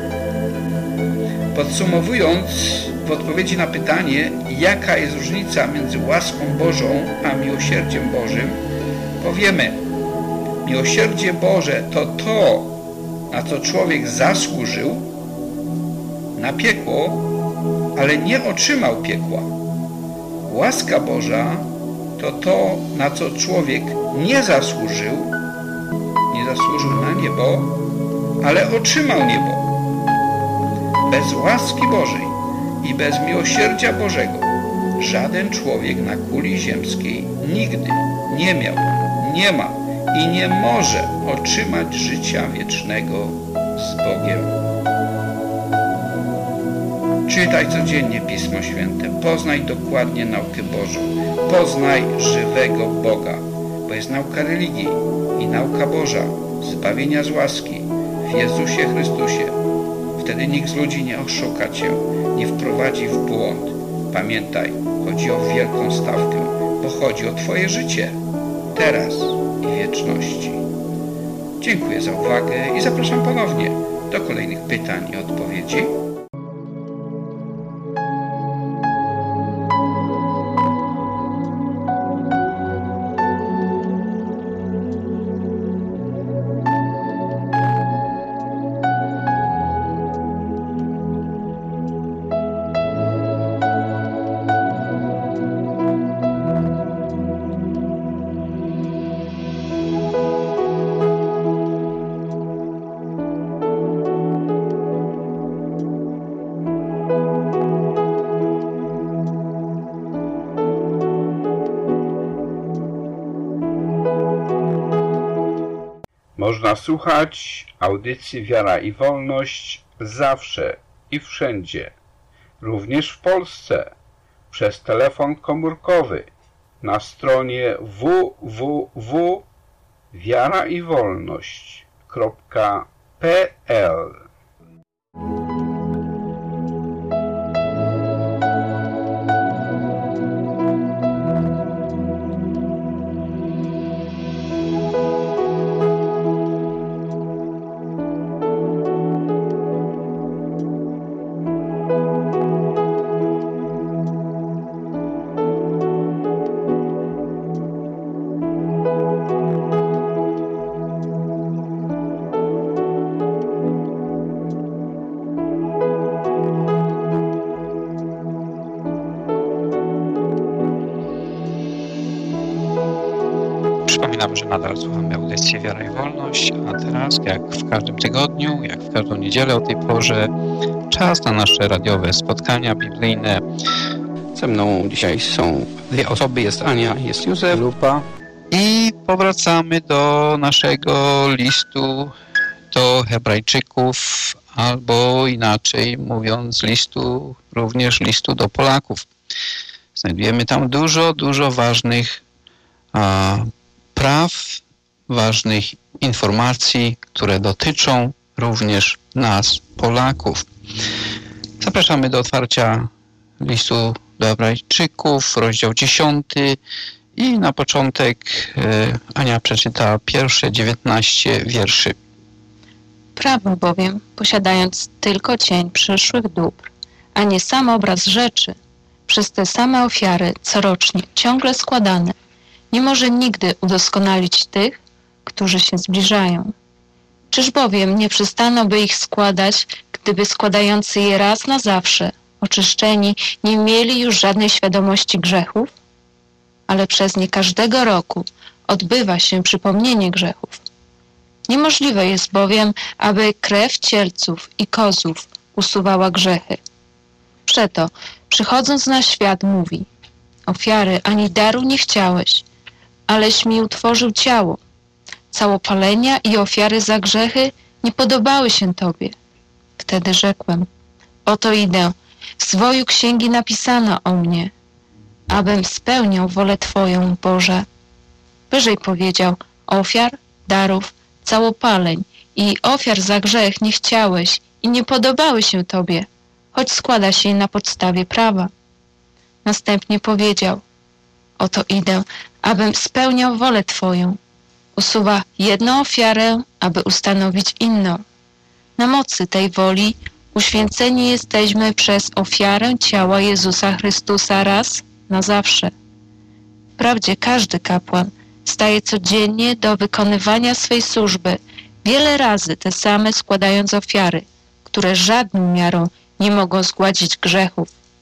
Podsumowując, w odpowiedzi na pytanie, jaka jest różnica między łaską Bożą a miłosierdziem Bożym, powiemy: miłosierdzie Boże to to, na co człowiek zasłużył, na piekło, ale nie otrzymał piekła. Łaska Boża to to, na co człowiek nie zasłużył na niebo, ale otrzymał niebo. Bez łaski Bożej i bez miłosierdzia Bożego żaden człowiek na kuli ziemskiej nigdy nie miał, nie ma i nie może otrzymać życia wiecznego z Bogiem. Czytaj codziennie Pismo Święte, poznaj dokładnie naukę Bożą, poznaj żywego Boga, bo jest nauka religii i nauka Boża, zbawienia z łaski w Jezusie Chrystusie. Wtedy nikt z ludzi nie oszuka Cię, nie wprowadzi w błąd. Pamiętaj, chodzi o wielką stawkę, bo chodzi o Twoje życie, teraz i w wieczności. Dziękuję za uwagę i zapraszam ponownie do kolejnych pytań i odpowiedzi. Można słuchać audycji Wiara i Wolność zawsze i wszędzie, również w Polsce, przez telefon komórkowy na stronie www.wiaraiwolność.pl. Przypominam, że nadal słuchamy audycji Wiara i Wolność, a teraz, jak w każdym tygodniu, jak w każdą niedzielę o tej porze, czas na nasze radiowe spotkania biblijne. Ze mną dzisiaj są dwie osoby, jest Ania, jest Józef. Lupa. I powracamy do naszego listu do Hebrajczyków, albo inaczej mówiąc, również listu do Polaków. Znajdujemy tam dużo ważnych praw, ważnych informacji, które dotyczą również nas, Polaków. Zapraszamy do otwarcia listu do Hebrajczyków, rozdział 10 i na początek Ania przeczyta pierwsze 19 wierszy. Prawo bowiem, posiadając tylko cień przyszłych dóbr, a nie sam obraz rzeczy, przez te same ofiary corocznie ciągle składane, nie może nigdy udoskonalić tych, którzy się zbliżają. Czyż bowiem nie przestano by ich składać, gdyby składający je raz na zawsze, oczyszczeni, nie mieli już żadnej świadomości grzechów? Ale przez nie każdego roku odbywa się przypomnienie grzechów. Niemożliwe jest bowiem, aby krew cielców i kozłów usuwała grzechy. Przeto, przychodząc na świat, mówi: ofiary ani daru nie chciałeś, aleś mi utworzył ciało. Całopalenia i ofiary za grzechy nie podobały się Tobie. Wtedy rzekłem: oto idę, w zwoju księgi napisano o mnie, abym spełniał wolę Twoją, Boże. Wyżej powiedział: ofiar, darów, całopaleń i ofiar za grzech nie chciałeś i nie podobały się Tobie, choć składa się je na podstawie prawa. Następnie powiedział: oto idę, abym spełniał wolę Twoją. Usuwa jedną ofiarę, aby ustanowić inną. Na mocy tej woli uświęceni jesteśmy przez ofiarę ciała Jezusa Chrystusa raz na zawsze. Wprawdzie każdy kapłan staje codziennie do wykonywania swej służby, wiele razy te same składając ofiary, które żadną miarą nie mogą zgładzić grzechów.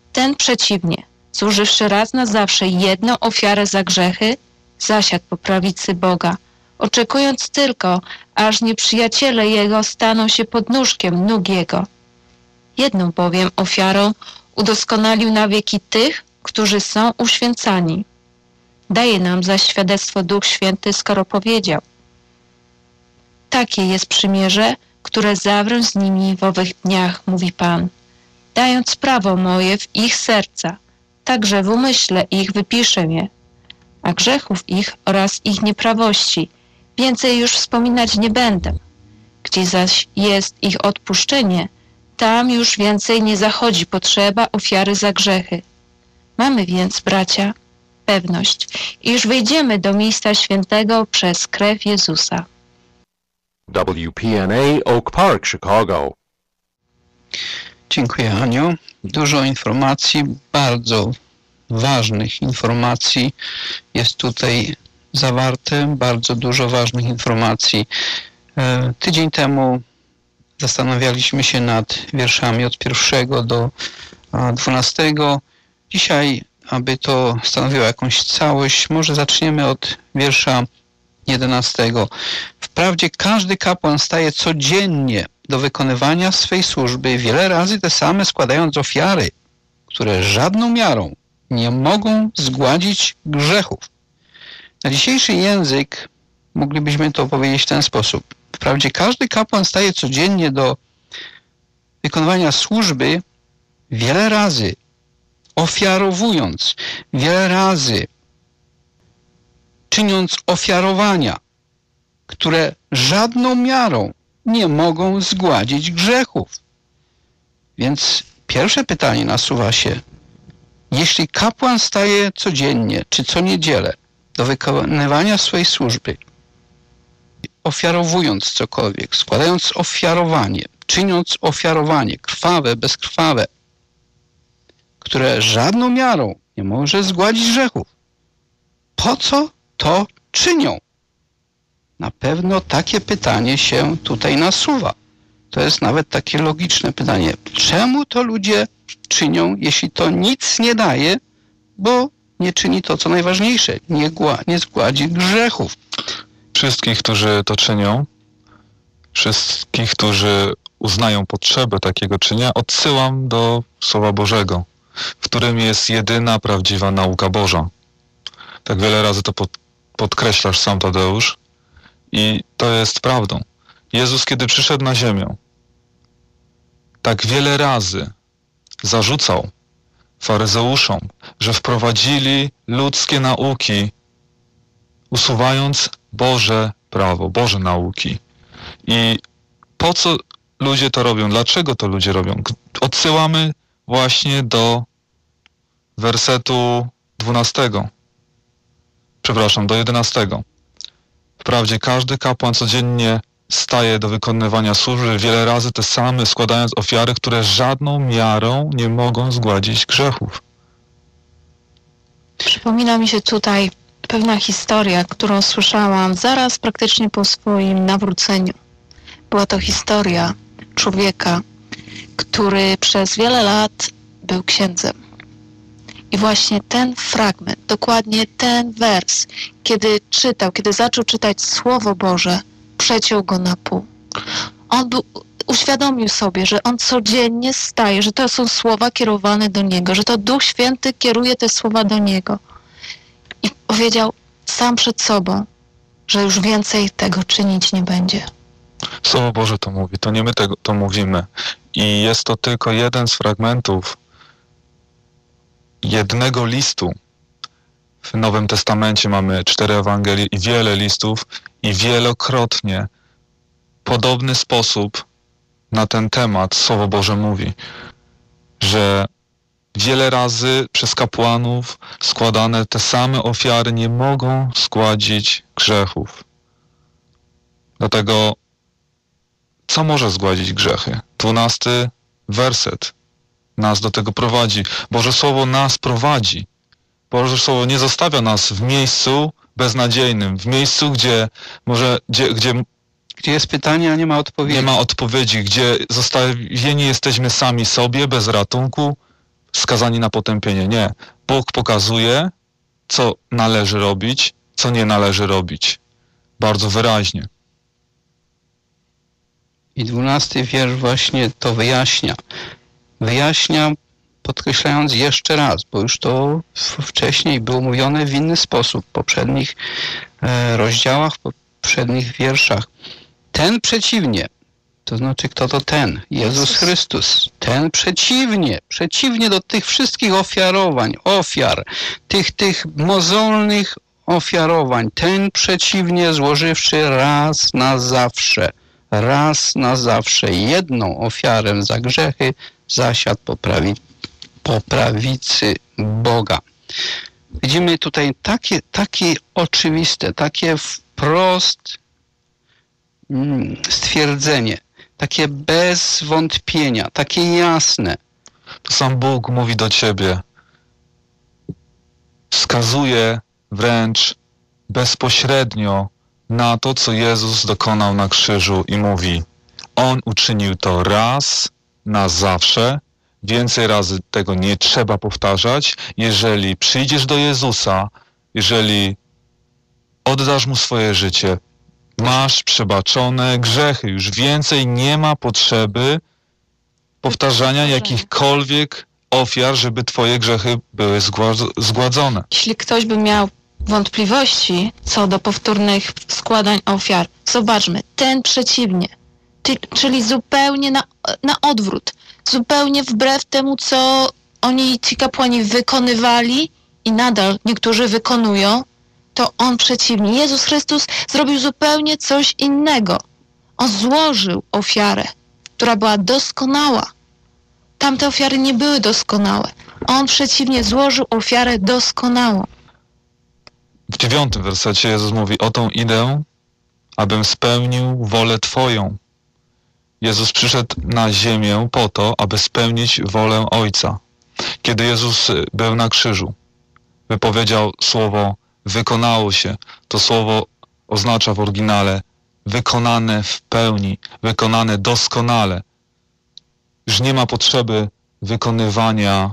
Ten przeciwnie, złożywszy raz na zawsze jedną ofiarę za grzechy, zasiadł po prawicy Boga, oczekując tylko, aż nieprzyjaciele Jego staną się podnóżkiem nóg Jego. Jedną bowiem ofiarą udoskonalił na wieki tych, którzy są uświęcani. Daje nam zaś świadectwo Duch Święty, skoro powiedział: takie jest przymierze, które zawrę z nimi w owych dniach, mówi Pan, dając prawo moje w ich serca, także w umyśle ich wypiszę je, a grzechów ich oraz ich nieprawości więcej już wspominać nie będę. Gdzie zaś jest ich odpuszczenie, tam już więcej nie zachodzi potrzeba ofiary za grzechy. Mamy więc, bracia, pewność, iż wejdziemy do miejsca świętego przez krew Jezusa. WPNA Oak Park, Chicago. Dziękuję, Aniu. Dużo informacji, bardzo ważnych informacji jest tutaj zawarte, bardzo dużo ważnych informacji. Tydzień temu zastanawialiśmy się nad wierszami od 1 do 12. Dzisiaj, aby to stanowiło jakąś całość, może zaczniemy od wiersza 11. Wprawdzie każdy kapłan staje codziennie do wykonywania swej służby, wiele razy te same składając ofiary, które żadną miarą nie mogą zgładzić grzechów. Na dzisiejszy język moglibyśmy to powiedzieć w ten sposób. Wprawdzie każdy kapłan staje codziennie do wykonywania służby, wiele razy ofiarowując, wiele razy czyniąc ofiarowania, które żadną miarą nie mogą zgładzić grzechów. Więc pierwsze pytanie nasuwa się: jeśli kapłan staje codziennie czy co niedzielę do wykonywania swojej służby, ofiarowując cokolwiek, składając ofiarowanie, czyniąc ofiarowanie krwawe, bezkrwawe, które żadną miarą nie może zgładzić grzechów, po co to czynią? Na pewno takie pytanie się tutaj nasuwa. To jest nawet takie logiczne pytanie. Czemu to ludzie czynią, jeśli to nic nie daje, bo nie czyni to, co najważniejsze, nie zgładzi grzechów? Wszystkich, którzy to czynią, wszystkich, którzy uznają potrzebę takiego czynienia, odsyłam do Słowa Bożego, w którym jest jedyna prawdziwa nauka Boża. Tak wiele razy to podkreślasz sam, Tadeusz, i to jest prawdą. Jezus, kiedy przyszedł na ziemię, tak wiele razy zarzucał faryzeuszom, że wprowadzili ludzkie nauki, usuwając Boże prawo, Boże nauki. I po co ludzie to robią? Dlaczego to ludzie robią? Odsyłamy właśnie do wersetu 12. Przepraszam, do 11. Wprawdzie każdy kapłan codziennie staje do wykonywania służby, wiele razy te same, składając ofiary, które żadną miarą nie mogą zgładzić grzechów. Przypomina mi się tutaj pewna historia, którą słyszałam zaraz praktycznie po swoim nawróceniu. Była to historia człowieka, który przez wiele lat był księdzem. I właśnie ten fragment, dokładnie ten wers, kiedy zaczął czytać Słowo Boże, przeciął go na pół. Uświadomił sobie, że on codziennie staje, że to są słowa kierowane do niego, że to Duch Święty kieruje te słowa do niego. I powiedział sam przed sobą, że już więcej tego czynić nie będzie. Słowo Boże to mówi, to nie my to mówimy. I jest to tylko jeden z fragmentów jednego listu. W Nowym Testamencie mamy 4 Ewangelie i wiele listów i wielokrotnie podobny sposób na ten temat Słowo Boże mówi, że wiele razy przez kapłanów składane te same ofiary nie mogą zgładzić grzechów. Dlatego co może zgładzić grzechy? 12 werset nas do tego prowadzi. Boże Słowo nas prowadzi. Boże Słowo nie zostawia nas w miejscu beznadziejnym, w miejscu, gdzie jest pytanie, a nie ma odpowiedzi. Nie ma odpowiedzi, gdzie zostawieni jesteśmy sami sobie, bez ratunku. skazani na potępienie. Nie. Bóg pokazuje, co należy robić, co nie należy robić. Bardzo wyraźnie. I 12 wiersz właśnie to wyjaśnia. Wyjaśnia, podkreślając jeszcze raz, bo już to wcześniej było mówione w inny sposób, w poprzednich rozdziałach, w poprzednich wierszach. Ten przeciwnie, to znaczy kto to ten? Jezus Chrystus. Ten przeciwnie do tych wszystkich ofiar, tych mozolnych ofiarowań, ten przeciwnie złożywszy raz na zawsze jedną ofiarę za grzechy, zasiadł po prawicy Boga. Widzimy tutaj takie oczywiste, takie wprost stwierdzenie, takie bez wątpienia, takie jasne. To sam Bóg mówi do ciebie. Wskazuje wręcz bezpośrednio na to, co Jezus dokonał na krzyżu i mówi: On uczynił to raz na zawsze, więcej razy tego nie trzeba powtarzać. Jeżeli przyjdziesz do Jezusa, jeżeli oddasz Mu swoje życie, masz przebaczone grzechy. Już więcej nie ma potrzeby powtarzania jakichkolwiek ofiar, żeby twoje grzechy były zgładzone. Jeśli ktoś by miał wątpliwości co do powtórnych składań ofiar, zobaczmy, ten przeciwnie, czyli zupełnie na odwrót, zupełnie wbrew temu, co ci kapłani wykonywali i nadal niektórzy wykonują, to on przeciwnie. Jezus Chrystus zrobił zupełnie coś innego. On złożył ofiarę, która była doskonała. Tamte ofiary nie były doskonałe. On przeciwnie złożył ofiarę doskonałą. W 9 wersecie Jezus mówi: Oto idę, abym spełnił wolę Twoją. Jezus przyszedł na ziemię po to, aby spełnić wolę Ojca. Kiedy Jezus był na krzyżu, wypowiedział słowo wykonało się. To słowo oznacza w oryginale wykonane w pełni, wykonane doskonale. Już nie ma potrzeby wykonywania,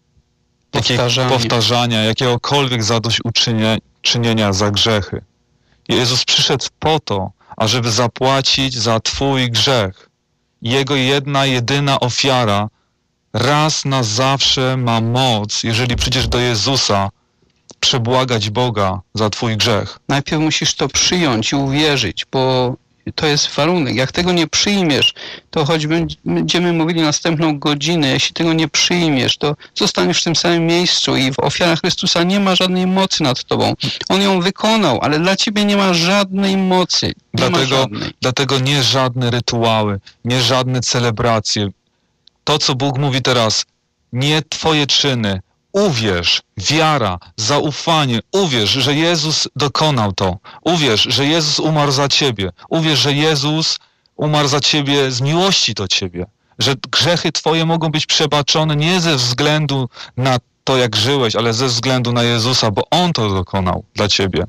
powtarzania, jakiegokolwiek zadośćuczynienia za grzechy. Jezus przyszedł po to, ażeby zapłacić za twój grzech. Jego jedyna ofiara raz na zawsze ma moc, jeżeli przyjdziesz do Jezusa, przebłagać Boga za twój grzech. Najpierw musisz to przyjąć i uwierzyć, bo to jest warunek. Jak tego nie przyjmiesz, to choć będziemy mówili następną godzinę, jeśli tego nie przyjmiesz, to zostaniesz w tym samym miejscu i w ofiarach Chrystusa nie ma żadnej mocy nad tobą. On ją wykonał, ale dla ciebie nie ma żadnej mocy. Dlatego nie żadne rytuały, nie żadne celebracje. To, co Bóg mówi teraz, nie twoje czyny. Uwierz, wiara, zaufanie, uwierz, że Jezus dokonał to. Uwierz, że Jezus umarł za ciebie. Uwierz, że Jezus umarł za ciebie z miłości do ciebie. Że grzechy twoje mogą być przebaczone nie ze względu na to, jak żyłeś, ale ze względu na Jezusa, bo On to dokonał dla ciebie.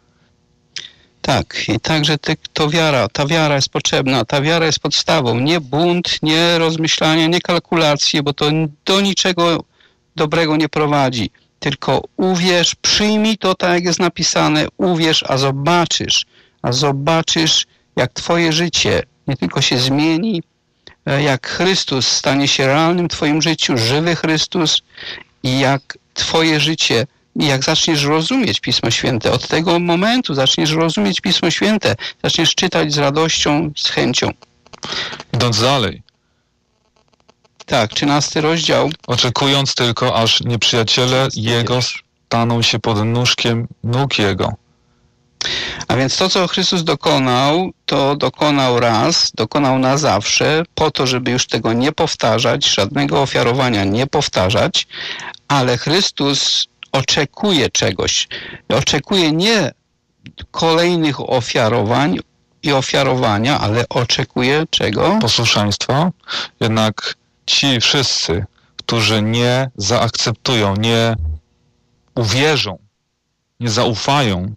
Tak, i także ta wiara jest potrzebna, ta wiara jest podstawą. Nie bunt, nie rozmyślanie, nie kalkulacje, bo to do niczego dobrego nie prowadzi. Tylko uwierz, przyjmij to tak, jak jest napisane, uwierz, a zobaczysz, jak twoje życie nie tylko się zmieni, jak Chrystus stanie się realnym w twoim życiu, żywy Chrystus i jak twoje życie, jak zaczniesz rozumieć Pismo Święte. Od tego momentu zaczniesz rozumieć Pismo Święte, zaczniesz czytać z radością, z chęcią. Idąc dalej. Tak, 13 rozdział. Oczekując tylko, aż nieprzyjaciele Jego staną się pod nóżkiem nóg Jego. A więc to, co Chrystus dokonał, to dokonał raz, dokonał na zawsze, po to, żeby już tego nie powtarzać, żadnego ofiarowania nie powtarzać, ale Chrystus oczekuje czegoś. Oczekuje nie kolejnych ofiarowań i ofiarowania, ale oczekuje czego? Posłuszeństwa. Jednak ci wszyscy, którzy nie zaakceptują, nie uwierzą, nie zaufają,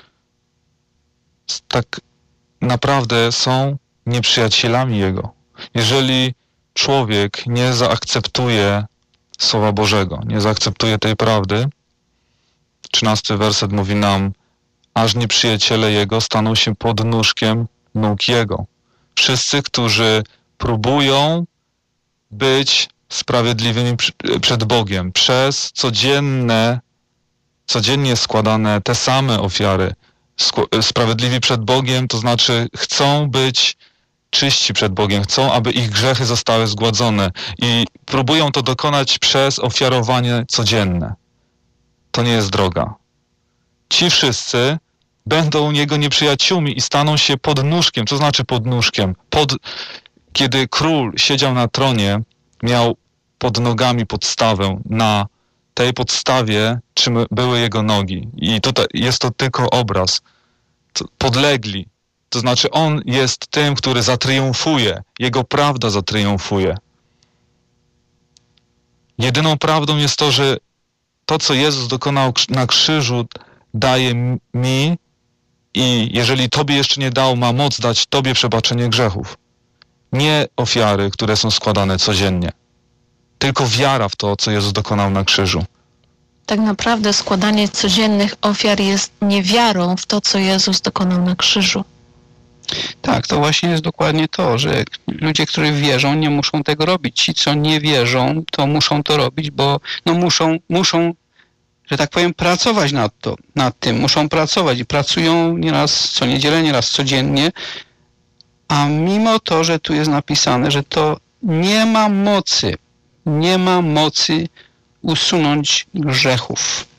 tak naprawdę są nieprzyjacielami Jego. Jeżeli człowiek nie zaakceptuje Słowa Bożego, nie zaakceptuje tej prawdy. 13 werset mówi nam, aż nieprzyjaciele Jego staną się pod nóżkiem nóg Jego. Wszyscy, którzy próbują być sprawiedliwymi przed Bogiem przez codziennie składane te same ofiary. Sprawiedliwi przed Bogiem, to znaczy chcą być czyści przed Bogiem, chcą, aby ich grzechy zostały zgładzone i próbują to dokonać przez ofiarowanie codzienne. To nie jest droga. Ci wszyscy będą Jego nieprzyjaciółmi i staną się pod nóżkiem. Co znaczy pod nóżkiem? Kiedy król siedział na tronie, miał pod nogami podstawę. Na tej podstawie czym były jego nogi. I tutaj jest to tylko obraz. Podlegli. To znaczy on jest tym, który zatriumfuje. Jego prawda zatriumfuje. Jedyną prawdą jest to, że to, co Jezus dokonał na krzyżu, daje mi i jeżeli Tobie jeszcze nie dał, ma moc dać Tobie przebaczenie grzechów. Nie ofiary, które są składane codziennie. Tylko wiara w to, co Jezus dokonał na krzyżu. Tak naprawdę składanie codziennych ofiar jest niewiarą w to, co Jezus dokonał na krzyżu. Tak, to właśnie jest dokładnie to, że ludzie, którzy wierzą, nie muszą tego robić. Ci, co nie wierzą, to muszą to robić, bo no muszą, że tak powiem, pracować nad tym. Muszą pracować i pracują nieraz co niedzielę, nieraz codziennie, a mimo to, że tu jest napisane, że to nie ma mocy usunąć grzechów.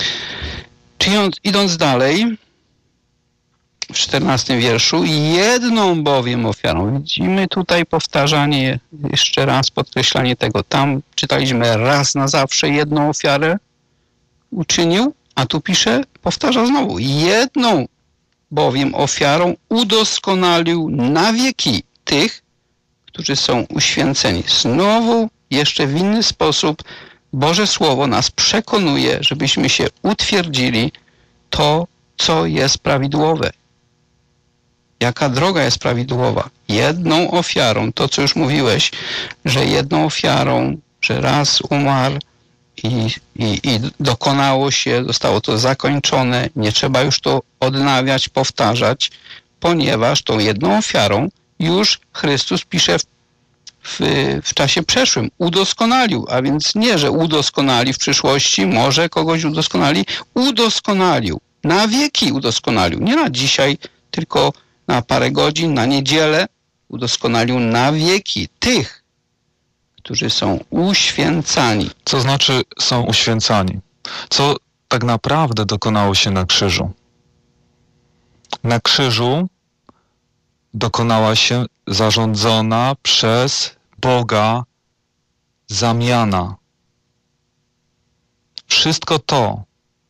Idąc dalej, w 14 wierszu, jedną bowiem ofiarą. Widzimy tutaj powtarzanie, jeszcze raz podkreślanie tego. Tam czytaliśmy raz na zawsze jedną ofiarę uczynił, a tu pisze, powtarza znowu, jedną bowiem ofiarą udoskonalił na wieki tych, którzy są uświęceni. Znowu, jeszcze w inny sposób Boże Słowo nas przekonuje, żebyśmy się utwierdzili to, co jest prawidłowe. Jaka droga jest prawidłowa? Jedną ofiarą, to co już mówiłeś, że jedną ofiarą, że raz umarł i dokonało się, zostało to zakończone, nie trzeba już to odnawiać, powtarzać, ponieważ tą jedną ofiarą już Chrystus pisze w czasie przeszłym, udoskonalił, a więc nie, że udoskonali w przyszłości, może kogoś udoskonalił, na wieki udoskonalił, nie na dzisiaj, tylko na parę godzin, na niedzielę, udoskonalił na wieki tych, którzy są uświęcani. Co znaczy są uświęcani? Co tak naprawdę dokonało się na krzyżu? Na krzyżu dokonała się zarządzona przez Boga zamiana. Wszystko to,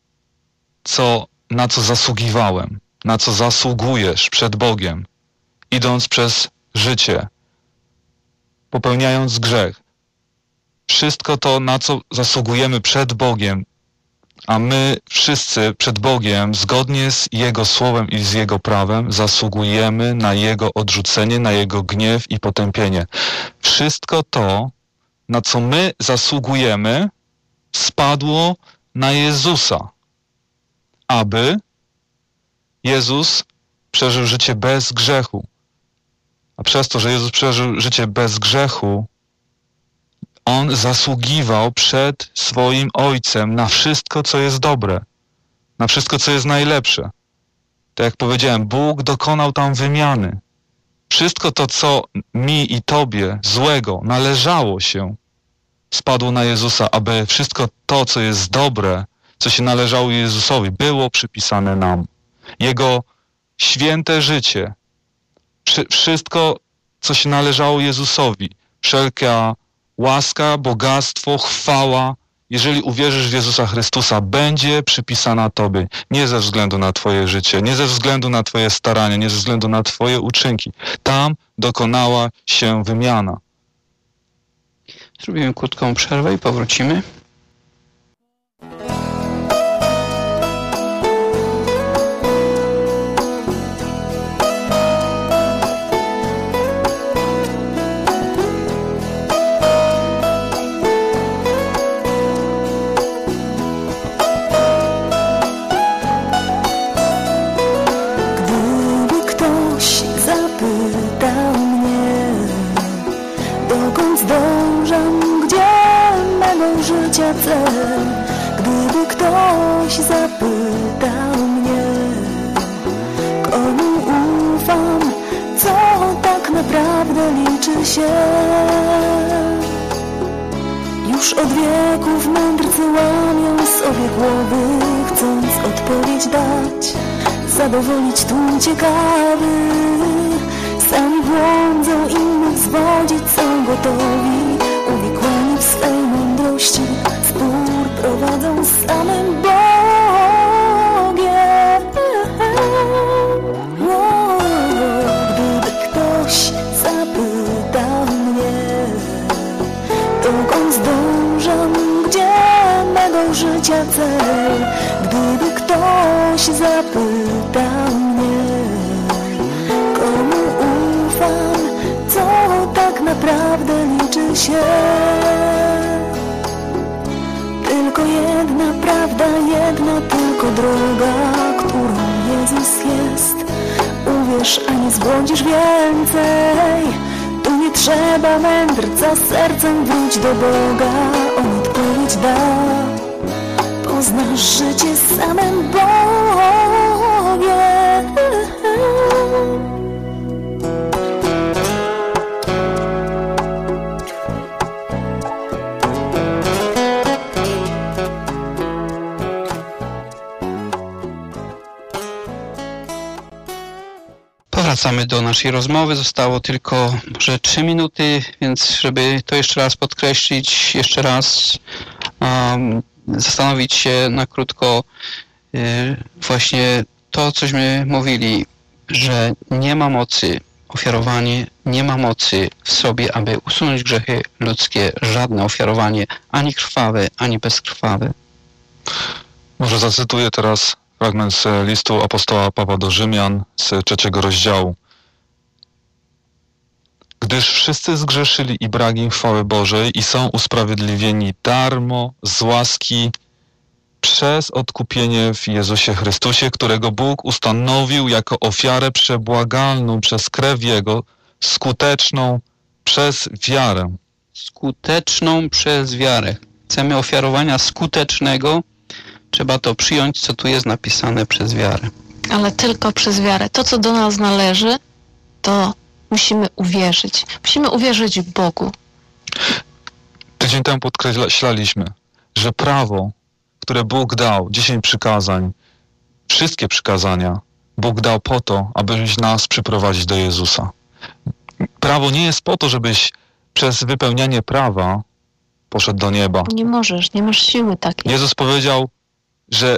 na co zasługiwałem, na co zasługujesz przed Bogiem, idąc przez życie, popełniając grzech. Wszystko to, na co zasługujemy przed Bogiem, a my wszyscy przed Bogiem, zgodnie z Jego słowem i z Jego prawem, zasługujemy na Jego odrzucenie, na Jego gniew i potępienie. Wszystko to, na co my zasługujemy, spadło na Jezusa, aby Jezus przeżył życie bez grzechu. A przez to, że Jezus przeżył życie bez grzechu, On zasługiwał przed swoim Ojcem na wszystko, co jest dobre, na wszystko, co jest najlepsze. Tak jak powiedziałem, Bóg dokonał tam wymiany. Wszystko to, co mi i Tobie złego należało się, spadło na Jezusa, aby wszystko to, co jest dobre, co się należało Jezusowi, było przypisane nam. Jego święte życie, wszystko, co się należało Jezusowi, wszelka łaska, bogactwo, chwała, jeżeli uwierzysz w Jezusa Chrystusa, będzie przypisana Tobie. Nie ze względu na Twoje życie, nie ze względu na Twoje starania, nie ze względu na Twoje uczynki. Tam dokonała się wymiana. Zrobimy krótką przerwę i powrócimy. Gdyby ktoś zapytał mnie, komu ufam, co tak naprawdę liczy się. Już od wieków mędrcy łamią sobie głowy, chcąc odpowiedź dać, zadowolić tłum ciekawy. Sami błądzą, innych zwodzić są gotowi, uwikłani w swej mądrości, spór prowadzą z samym Bogiem. Gdyby ktoś zapytał mnie, dokąd zdążam, gdzie mego życia cel. Gdyby ktoś zapytał mnie, komu ufam, co tak naprawdę liczy się. Tylko jedna prawda, jedna tylko droga, którą Jezus jest. Uwierz, a nie zbłądzisz więcej. Tu nie trzeba mędrca, sercem wróć do Boga, On odpowiedź da. Poznasz życie z samym Bogiem. Wracamy do naszej rozmowy. Zostało tylko może 3 minuty, więc żeby to jeszcze raz podkreślić, jeszcze raz zastanowić się na krótko właśnie to, cośmy mówili, że nie ma mocy, ofiarowanie nie ma mocy w sobie, aby usunąć grzechy ludzkie, żadne ofiarowanie, ani krwawe, ani bezkrwawe. Może zacytuję teraz fragment z listu apostoła Pawła do Rzymian z 3 rozdziału. Gdyż wszyscy zgrzeszyli i brak im chwały Bożej i są usprawiedliwieni darmo z łaski przez odkupienie w Jezusie Chrystusie, którego Bóg ustanowił jako ofiarę przebłagalną przez krew Jego, skuteczną przez wiarę. Skuteczną przez wiarę. Chcemy ofiarowania skutecznego, trzeba to przyjąć, co tu jest napisane, przez wiarę. Ale tylko przez wiarę. To, co do nas należy, to musimy uwierzyć. Musimy uwierzyć Bogu. Tydzień temu podkreślaliśmy, że prawo, które Bóg dał, 10 przykazań, wszystkie przykazania, Bóg dał po to, aby nas przyprowadzić do Jezusa. Prawo nie jest po to, żebyś przez wypełnianie prawa poszedł do nieba. Nie możesz, nie masz siły takiej. Jezus powiedział, że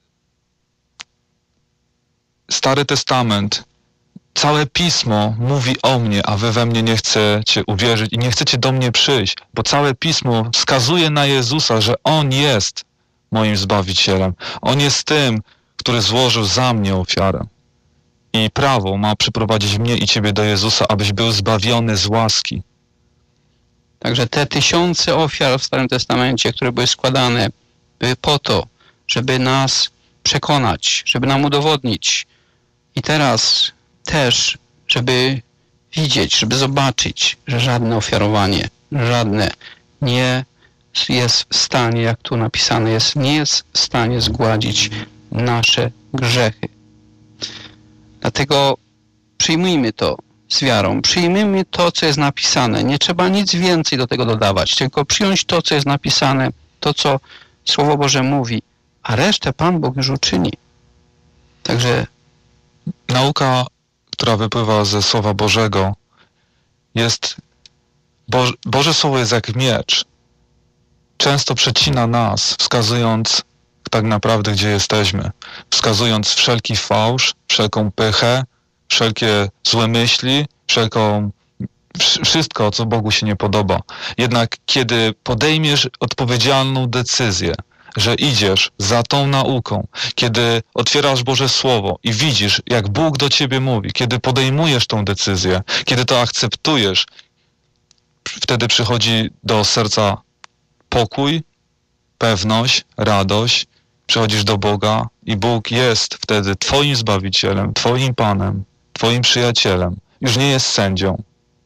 Stary Testament, całe Pismo mówi o mnie, a wy we mnie nie chcecie uwierzyć i nie chcecie do mnie przyjść, bo całe Pismo wskazuje na Jezusa, że On jest moim Zbawicielem. On jest tym, który złożył za mnie ofiarę. I prawo ma przyprowadzić mnie i ciebie do Jezusa, abyś był zbawiony z łaski. Także te tysiące ofiar w Starym Testamencie, które były składane, były po to, żeby nas przekonać, żeby nam udowodnić. I teraz też, żeby widzieć, żeby zobaczyć, że żadne ofiarowanie, żadne nie jest w stanie, jak tu napisane jest, nie jest w stanie zgładzić nasze grzechy. Dlatego przyjmijmy to z wiarą, przyjmijmy to, co jest napisane. Nie trzeba nic więcej do tego dodawać, tylko przyjąć to, co jest napisane, to, co Słowo Boże mówi, a resztę Pan Bóg już uczyni. Także nauka, która wypływa ze Słowa Bożego, jest... Boże Słowo jest jak miecz. Często przecina nas, wskazując tak naprawdę, gdzie jesteśmy. Wskazując wszelki fałsz, wszelką pychę, wszelkie złe myśli, wszystko, co Bogu się nie podoba. Jednak kiedy podejmiesz odpowiedzialną decyzję, że idziesz za tą nauką, kiedy otwierasz Boże Słowo i widzisz, jak Bóg do ciebie mówi, kiedy podejmujesz tą decyzję, kiedy to akceptujesz, wtedy przychodzi do serca pokój, pewność, radość, przychodzisz do Boga i Bóg jest wtedy twoim Zbawicielem, twoim Panem, twoim przyjacielem. Już nie jest sędzią.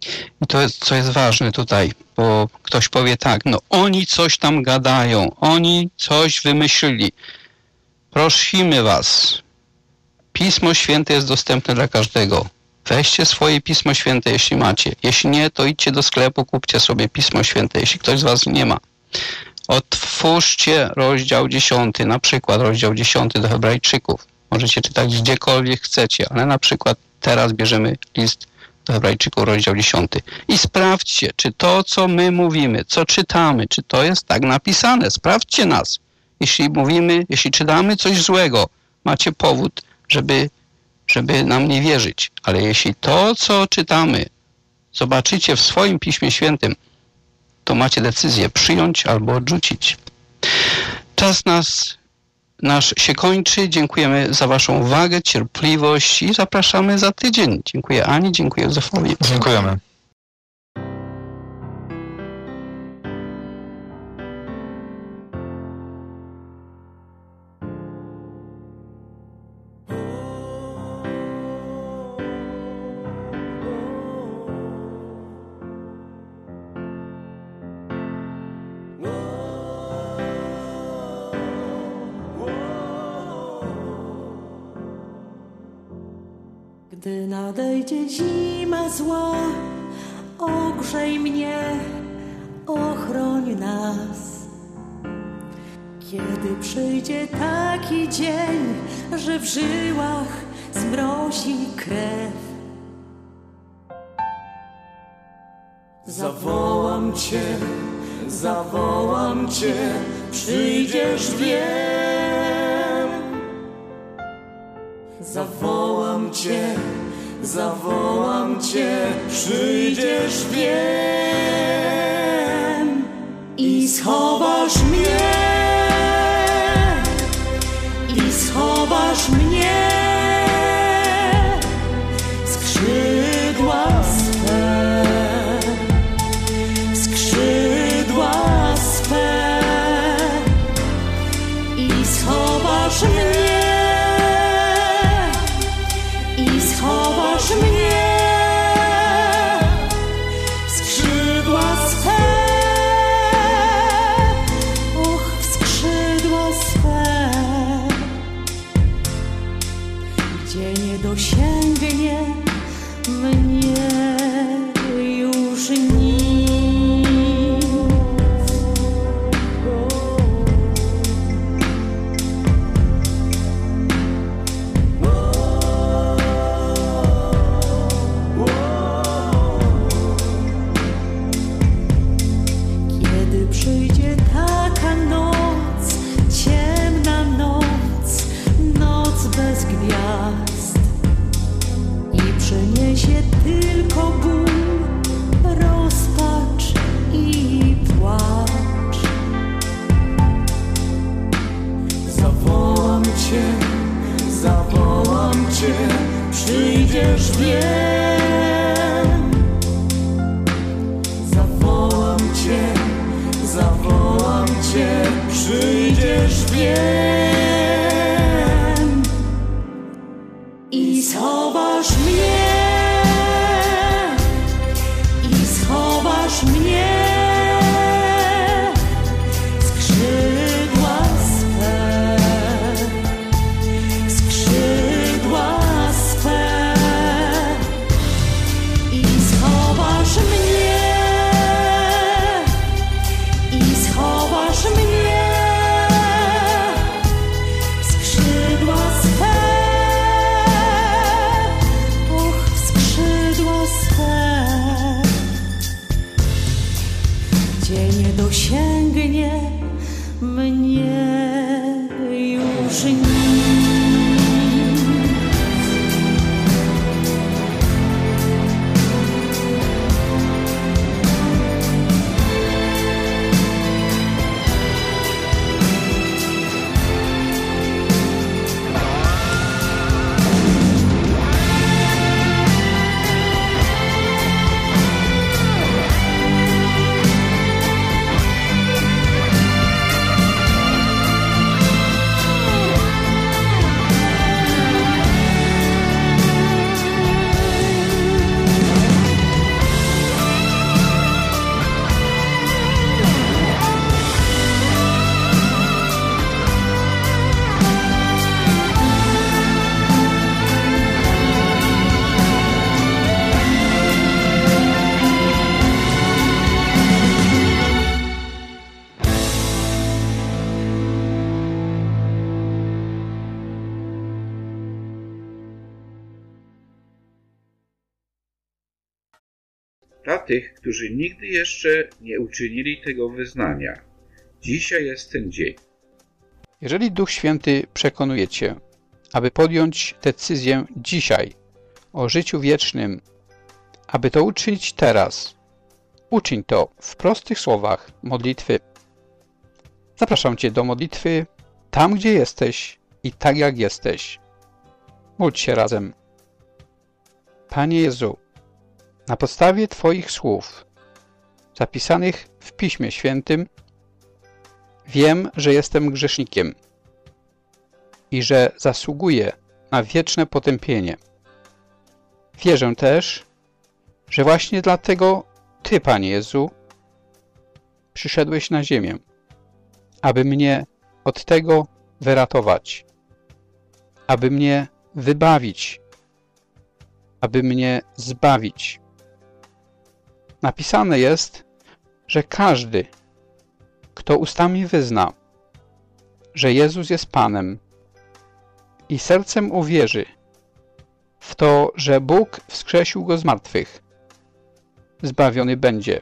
I to jest, co jest ważne tutaj, bo ktoś powie tak, no oni coś tam gadają, oni coś wymyślili. Prosimy was, Pismo Święte jest dostępne dla każdego. Weźcie swoje Pismo Święte, jeśli macie. Jeśli nie, to idźcie do sklepu, kupcie sobie Pismo Święte, jeśli ktoś z was nie ma. Otwórzcie rozdział 10, na przykład rozdział 10 do Hebrajczyków. Możecie czytać gdziekolwiek chcecie, ale na przykład teraz bierzemy list do Hebrajczyków, rozdział 10. I sprawdźcie, czy to, co my mówimy, co czytamy, czy to jest tak napisane. Sprawdźcie nas. Jeśli czytamy coś złego, macie powód, żeby nam nie wierzyć. Ale jeśli to, co czytamy, zobaczycie w swoim Piśmie Świętym, to macie decyzję przyjąć albo odrzucić. Czas nasz się kończy. Dziękujemy za waszą uwagę, cierpliwość i zapraszamy za tydzień. Dziękuję Ani, dziękuję Józefowi. Dziękujemy. Gdy nadejdzie zima zła, ogrzej mnie, ochroń nas. Kiedy przyjdzie taki dzień, że w żyłach zmrozi krew, zawołam Cię, przyjdziesz, wiem. Zawołam Cię, przyjdziesz, wiem. I schowasz mnie, skrzydła swe, i schowasz mnie. W skrzydła swe, w skrzydła swe, gdzie nie dosięgnie mnie już nic. Przyjdzie taka noc, ciemna noc, noc bez gwiazd, i przyniesie tylko ból, rozpacz i płacz. Zawołam Cię, przyjdziesz, wiem. Zawołam Cię, przyjdziesz, wiem. I schowasz mnie, skrzydła swe, i schowasz mnie. W skrzydła swe, w skrzydła swe, gdzie nie dosięgnie mnie już nic. dla tych, którzy nigdy jeszcze nie uczynili tego wyznania. Dzisiaj jest ten dzień. Jeżeli Duch Święty przekonuje Cię, aby podjąć decyzję dzisiaj o życiu wiecznym, aby to uczynić teraz, uczyń to w prostych słowach modlitwy. Zapraszam Cię do modlitwy tam, gdzie jesteś i tak jak jesteś. Módl się razem. Panie Jezu, na podstawie Twoich słów, zapisanych w Piśmie Świętym, wiem, że jestem grzesznikiem i że zasługuję na wieczne potępienie. Wierzę też, że właśnie dlatego Ty, Panie Jezu, przyszedłeś na ziemię, aby mnie od tego wyratować, aby mnie wybawić, aby mnie zbawić. Napisane jest, że każdy, kto ustami wyzna, że Jezus jest Panem i sercem uwierzy w to, że Bóg wskrzesił Go z martwych, zbawiony będzie,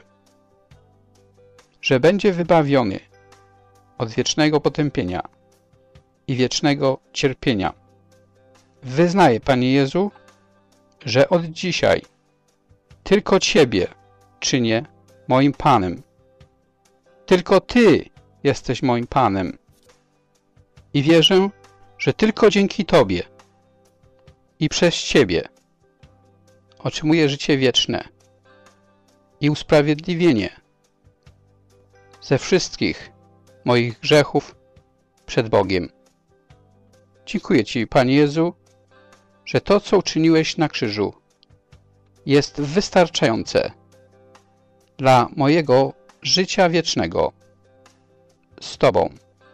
że będzie wybawiony od wiecznego potępienia i wiecznego cierpienia. Wyznaję, Panie Jezu, że od dzisiaj tylko Ciebie czynię moim Panem. Tylko Ty jesteś moim Panem. I wierzę, że tylko dzięki Tobie i przez Ciebie otrzymuję życie wieczne i usprawiedliwienie ze wszystkich moich grzechów przed Bogiem. Dziękuję Ci, Panie Jezu, że to, co uczyniłeś na krzyżu, jest wystarczające dla mojego życia wiecznego z Tobą.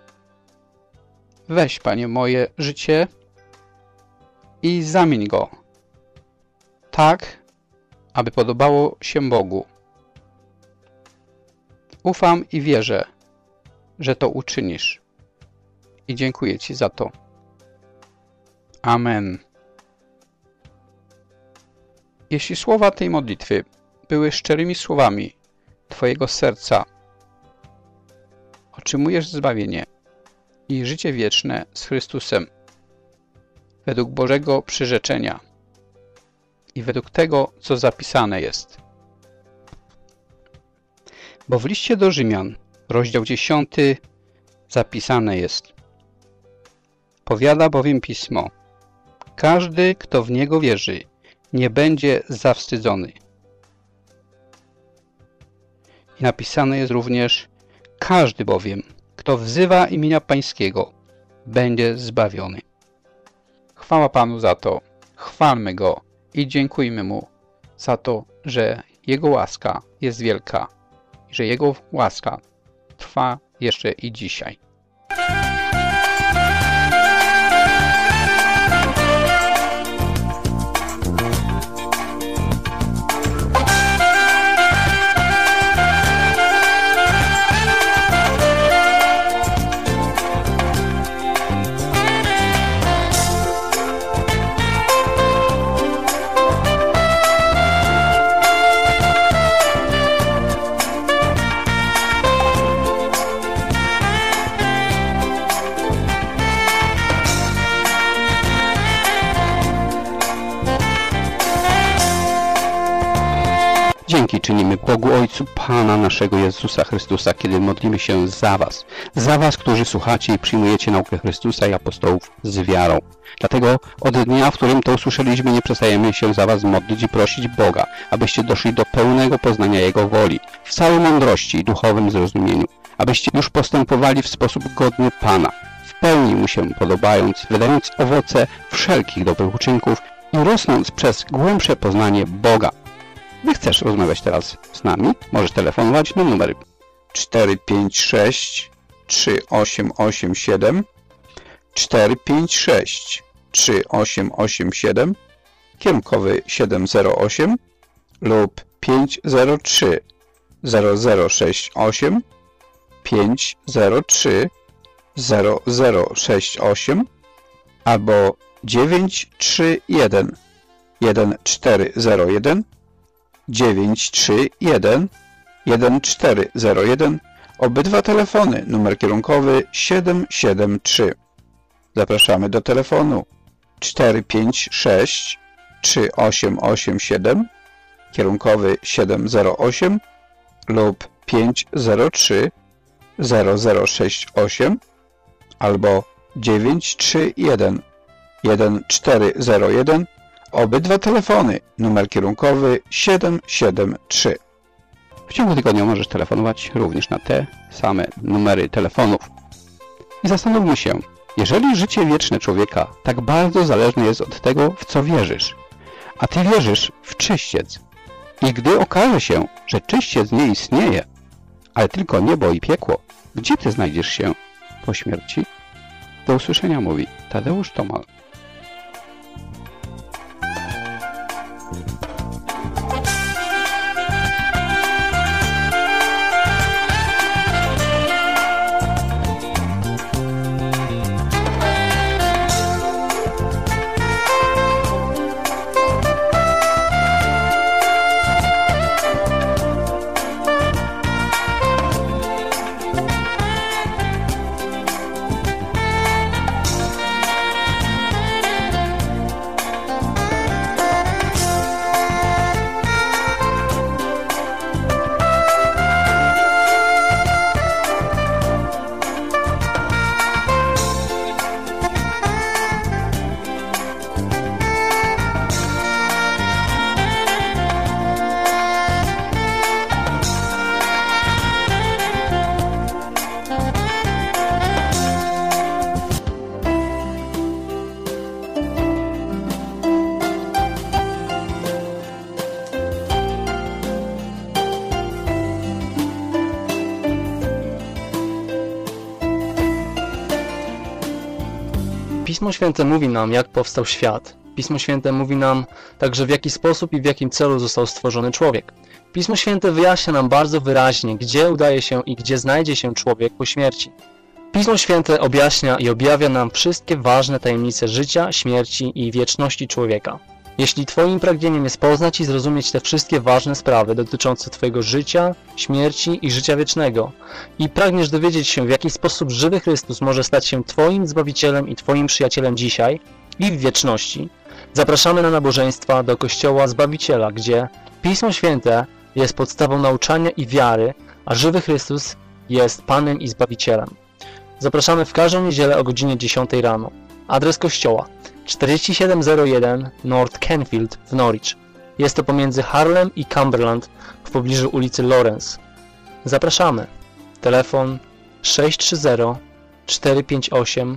Weź, Panie, moje życie i zamień go tak, aby podobało się Bogu. Ufam i wierzę, że to uczynisz. I dziękuję Ci za to. Amen. Jeśli słowa tej modlitwy były szczerymi słowami Twojego serca, otrzymujesz zbawienie i życie wieczne z Chrystusem według Bożego przyrzeczenia i według tego, co zapisane jest. Bo w liście do Rzymian, rozdział 10, zapisane jest: powiada bowiem Pismo, każdy, kto w Niego wierzy, nie będzie zawstydzony. I napisane jest również: każdy bowiem, kto wzywa imienia Pańskiego, będzie zbawiony. Chwała Panu za to, chwalmy Go i dziękujmy Mu za to, że Jego łaska jest wielka i że Jego łaska trwa jeszcze i dzisiaj. Dzięki czynimy Bogu Ojcu Pana naszego Jezusa Chrystusa, kiedy modlimy się za Was, którzy słuchacie i przyjmujecie naukę Chrystusa i apostołów z wiarą. Dlatego od dnia, w którym to usłyszeliśmy, nie przestajemy się za Was modlić i prosić Boga, abyście doszli do pełnego poznania Jego woli, w całej mądrości i duchowym zrozumieniu, abyście już postępowali w sposób godny Pana, w pełni Mu się podobając, wydając owoce wszelkich dobrych uczynków i rosnąc przez głębsze poznanie Boga. Gdy chcesz rozmawiać teraz z nami, możesz telefonować na numer 456 3887 456 3887 kierunkowy 708 lub 503 0068 503 0068 albo 931 1401 931 1401. Obydwa telefony, numer kierunkowy 773. Zapraszamy do telefonu 456 3887, kierunkowy 708 lub 503 0068 albo 931 1401. Obydwa telefony, numer kierunkowy 773. W ciągu tygodnia możesz telefonować również na te same numery telefonów. I zastanówmy się, jeżeli życie wieczne człowieka tak bardzo zależne jest od tego, w co wierzysz, a ty wierzysz w czyściec, i gdy okaże się, że czyściec nie istnieje, ale tylko niebo i piekło, gdzie ty znajdziesz się po śmierci? Do usłyszenia, mówi Tadeusz Tomal. Pismo Święte mówi nam, jak powstał świat. Pismo Święte mówi nam także, w jaki sposób i w jakim celu został stworzony człowiek. Pismo Święte wyjaśnia nam bardzo wyraźnie, gdzie udaje się i gdzie znajdzie się człowiek po śmierci. Pismo Święte objaśnia i objawia nam wszystkie ważne tajemnice życia, śmierci i wieczności człowieka. Jeśli Twoim pragnieniem jest poznać i zrozumieć te wszystkie ważne sprawy dotyczące Twojego życia, śmierci i życia wiecznego i pragniesz dowiedzieć się, w jaki sposób żywy Chrystus może stać się Twoim Zbawicielem i Twoim przyjacielem dzisiaj i w wieczności, zapraszamy na nabożeństwa do Kościoła Zbawiciela, gdzie Pismo Święte jest podstawą nauczania i wiary, a żywy Chrystus jest Panem i Zbawicielem. Zapraszamy w każdą niedzielę o godzinie 10 rano. Adres kościoła 4701 North Canfield w Norwich. Jest to pomiędzy Harlem i Cumberland w pobliżu ulicy Lawrence. Zapraszamy. Telefon 630 458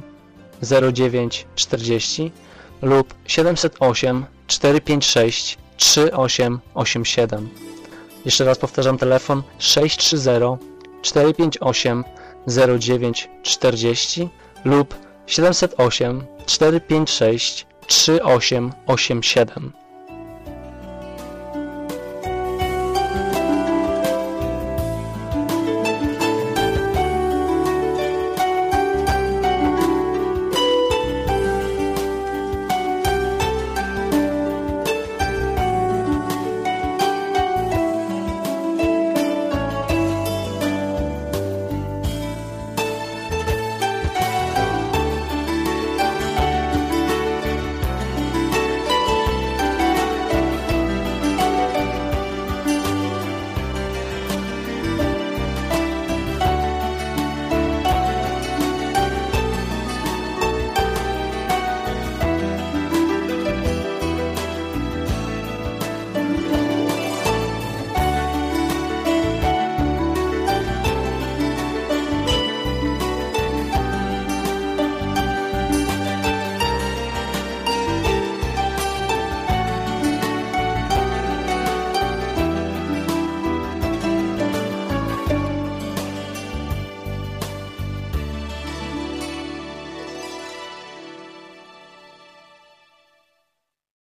0940 lub 708 456 3887. Jeszcze raz powtarzam, telefon 630 458 0940 lub 708 456 3887.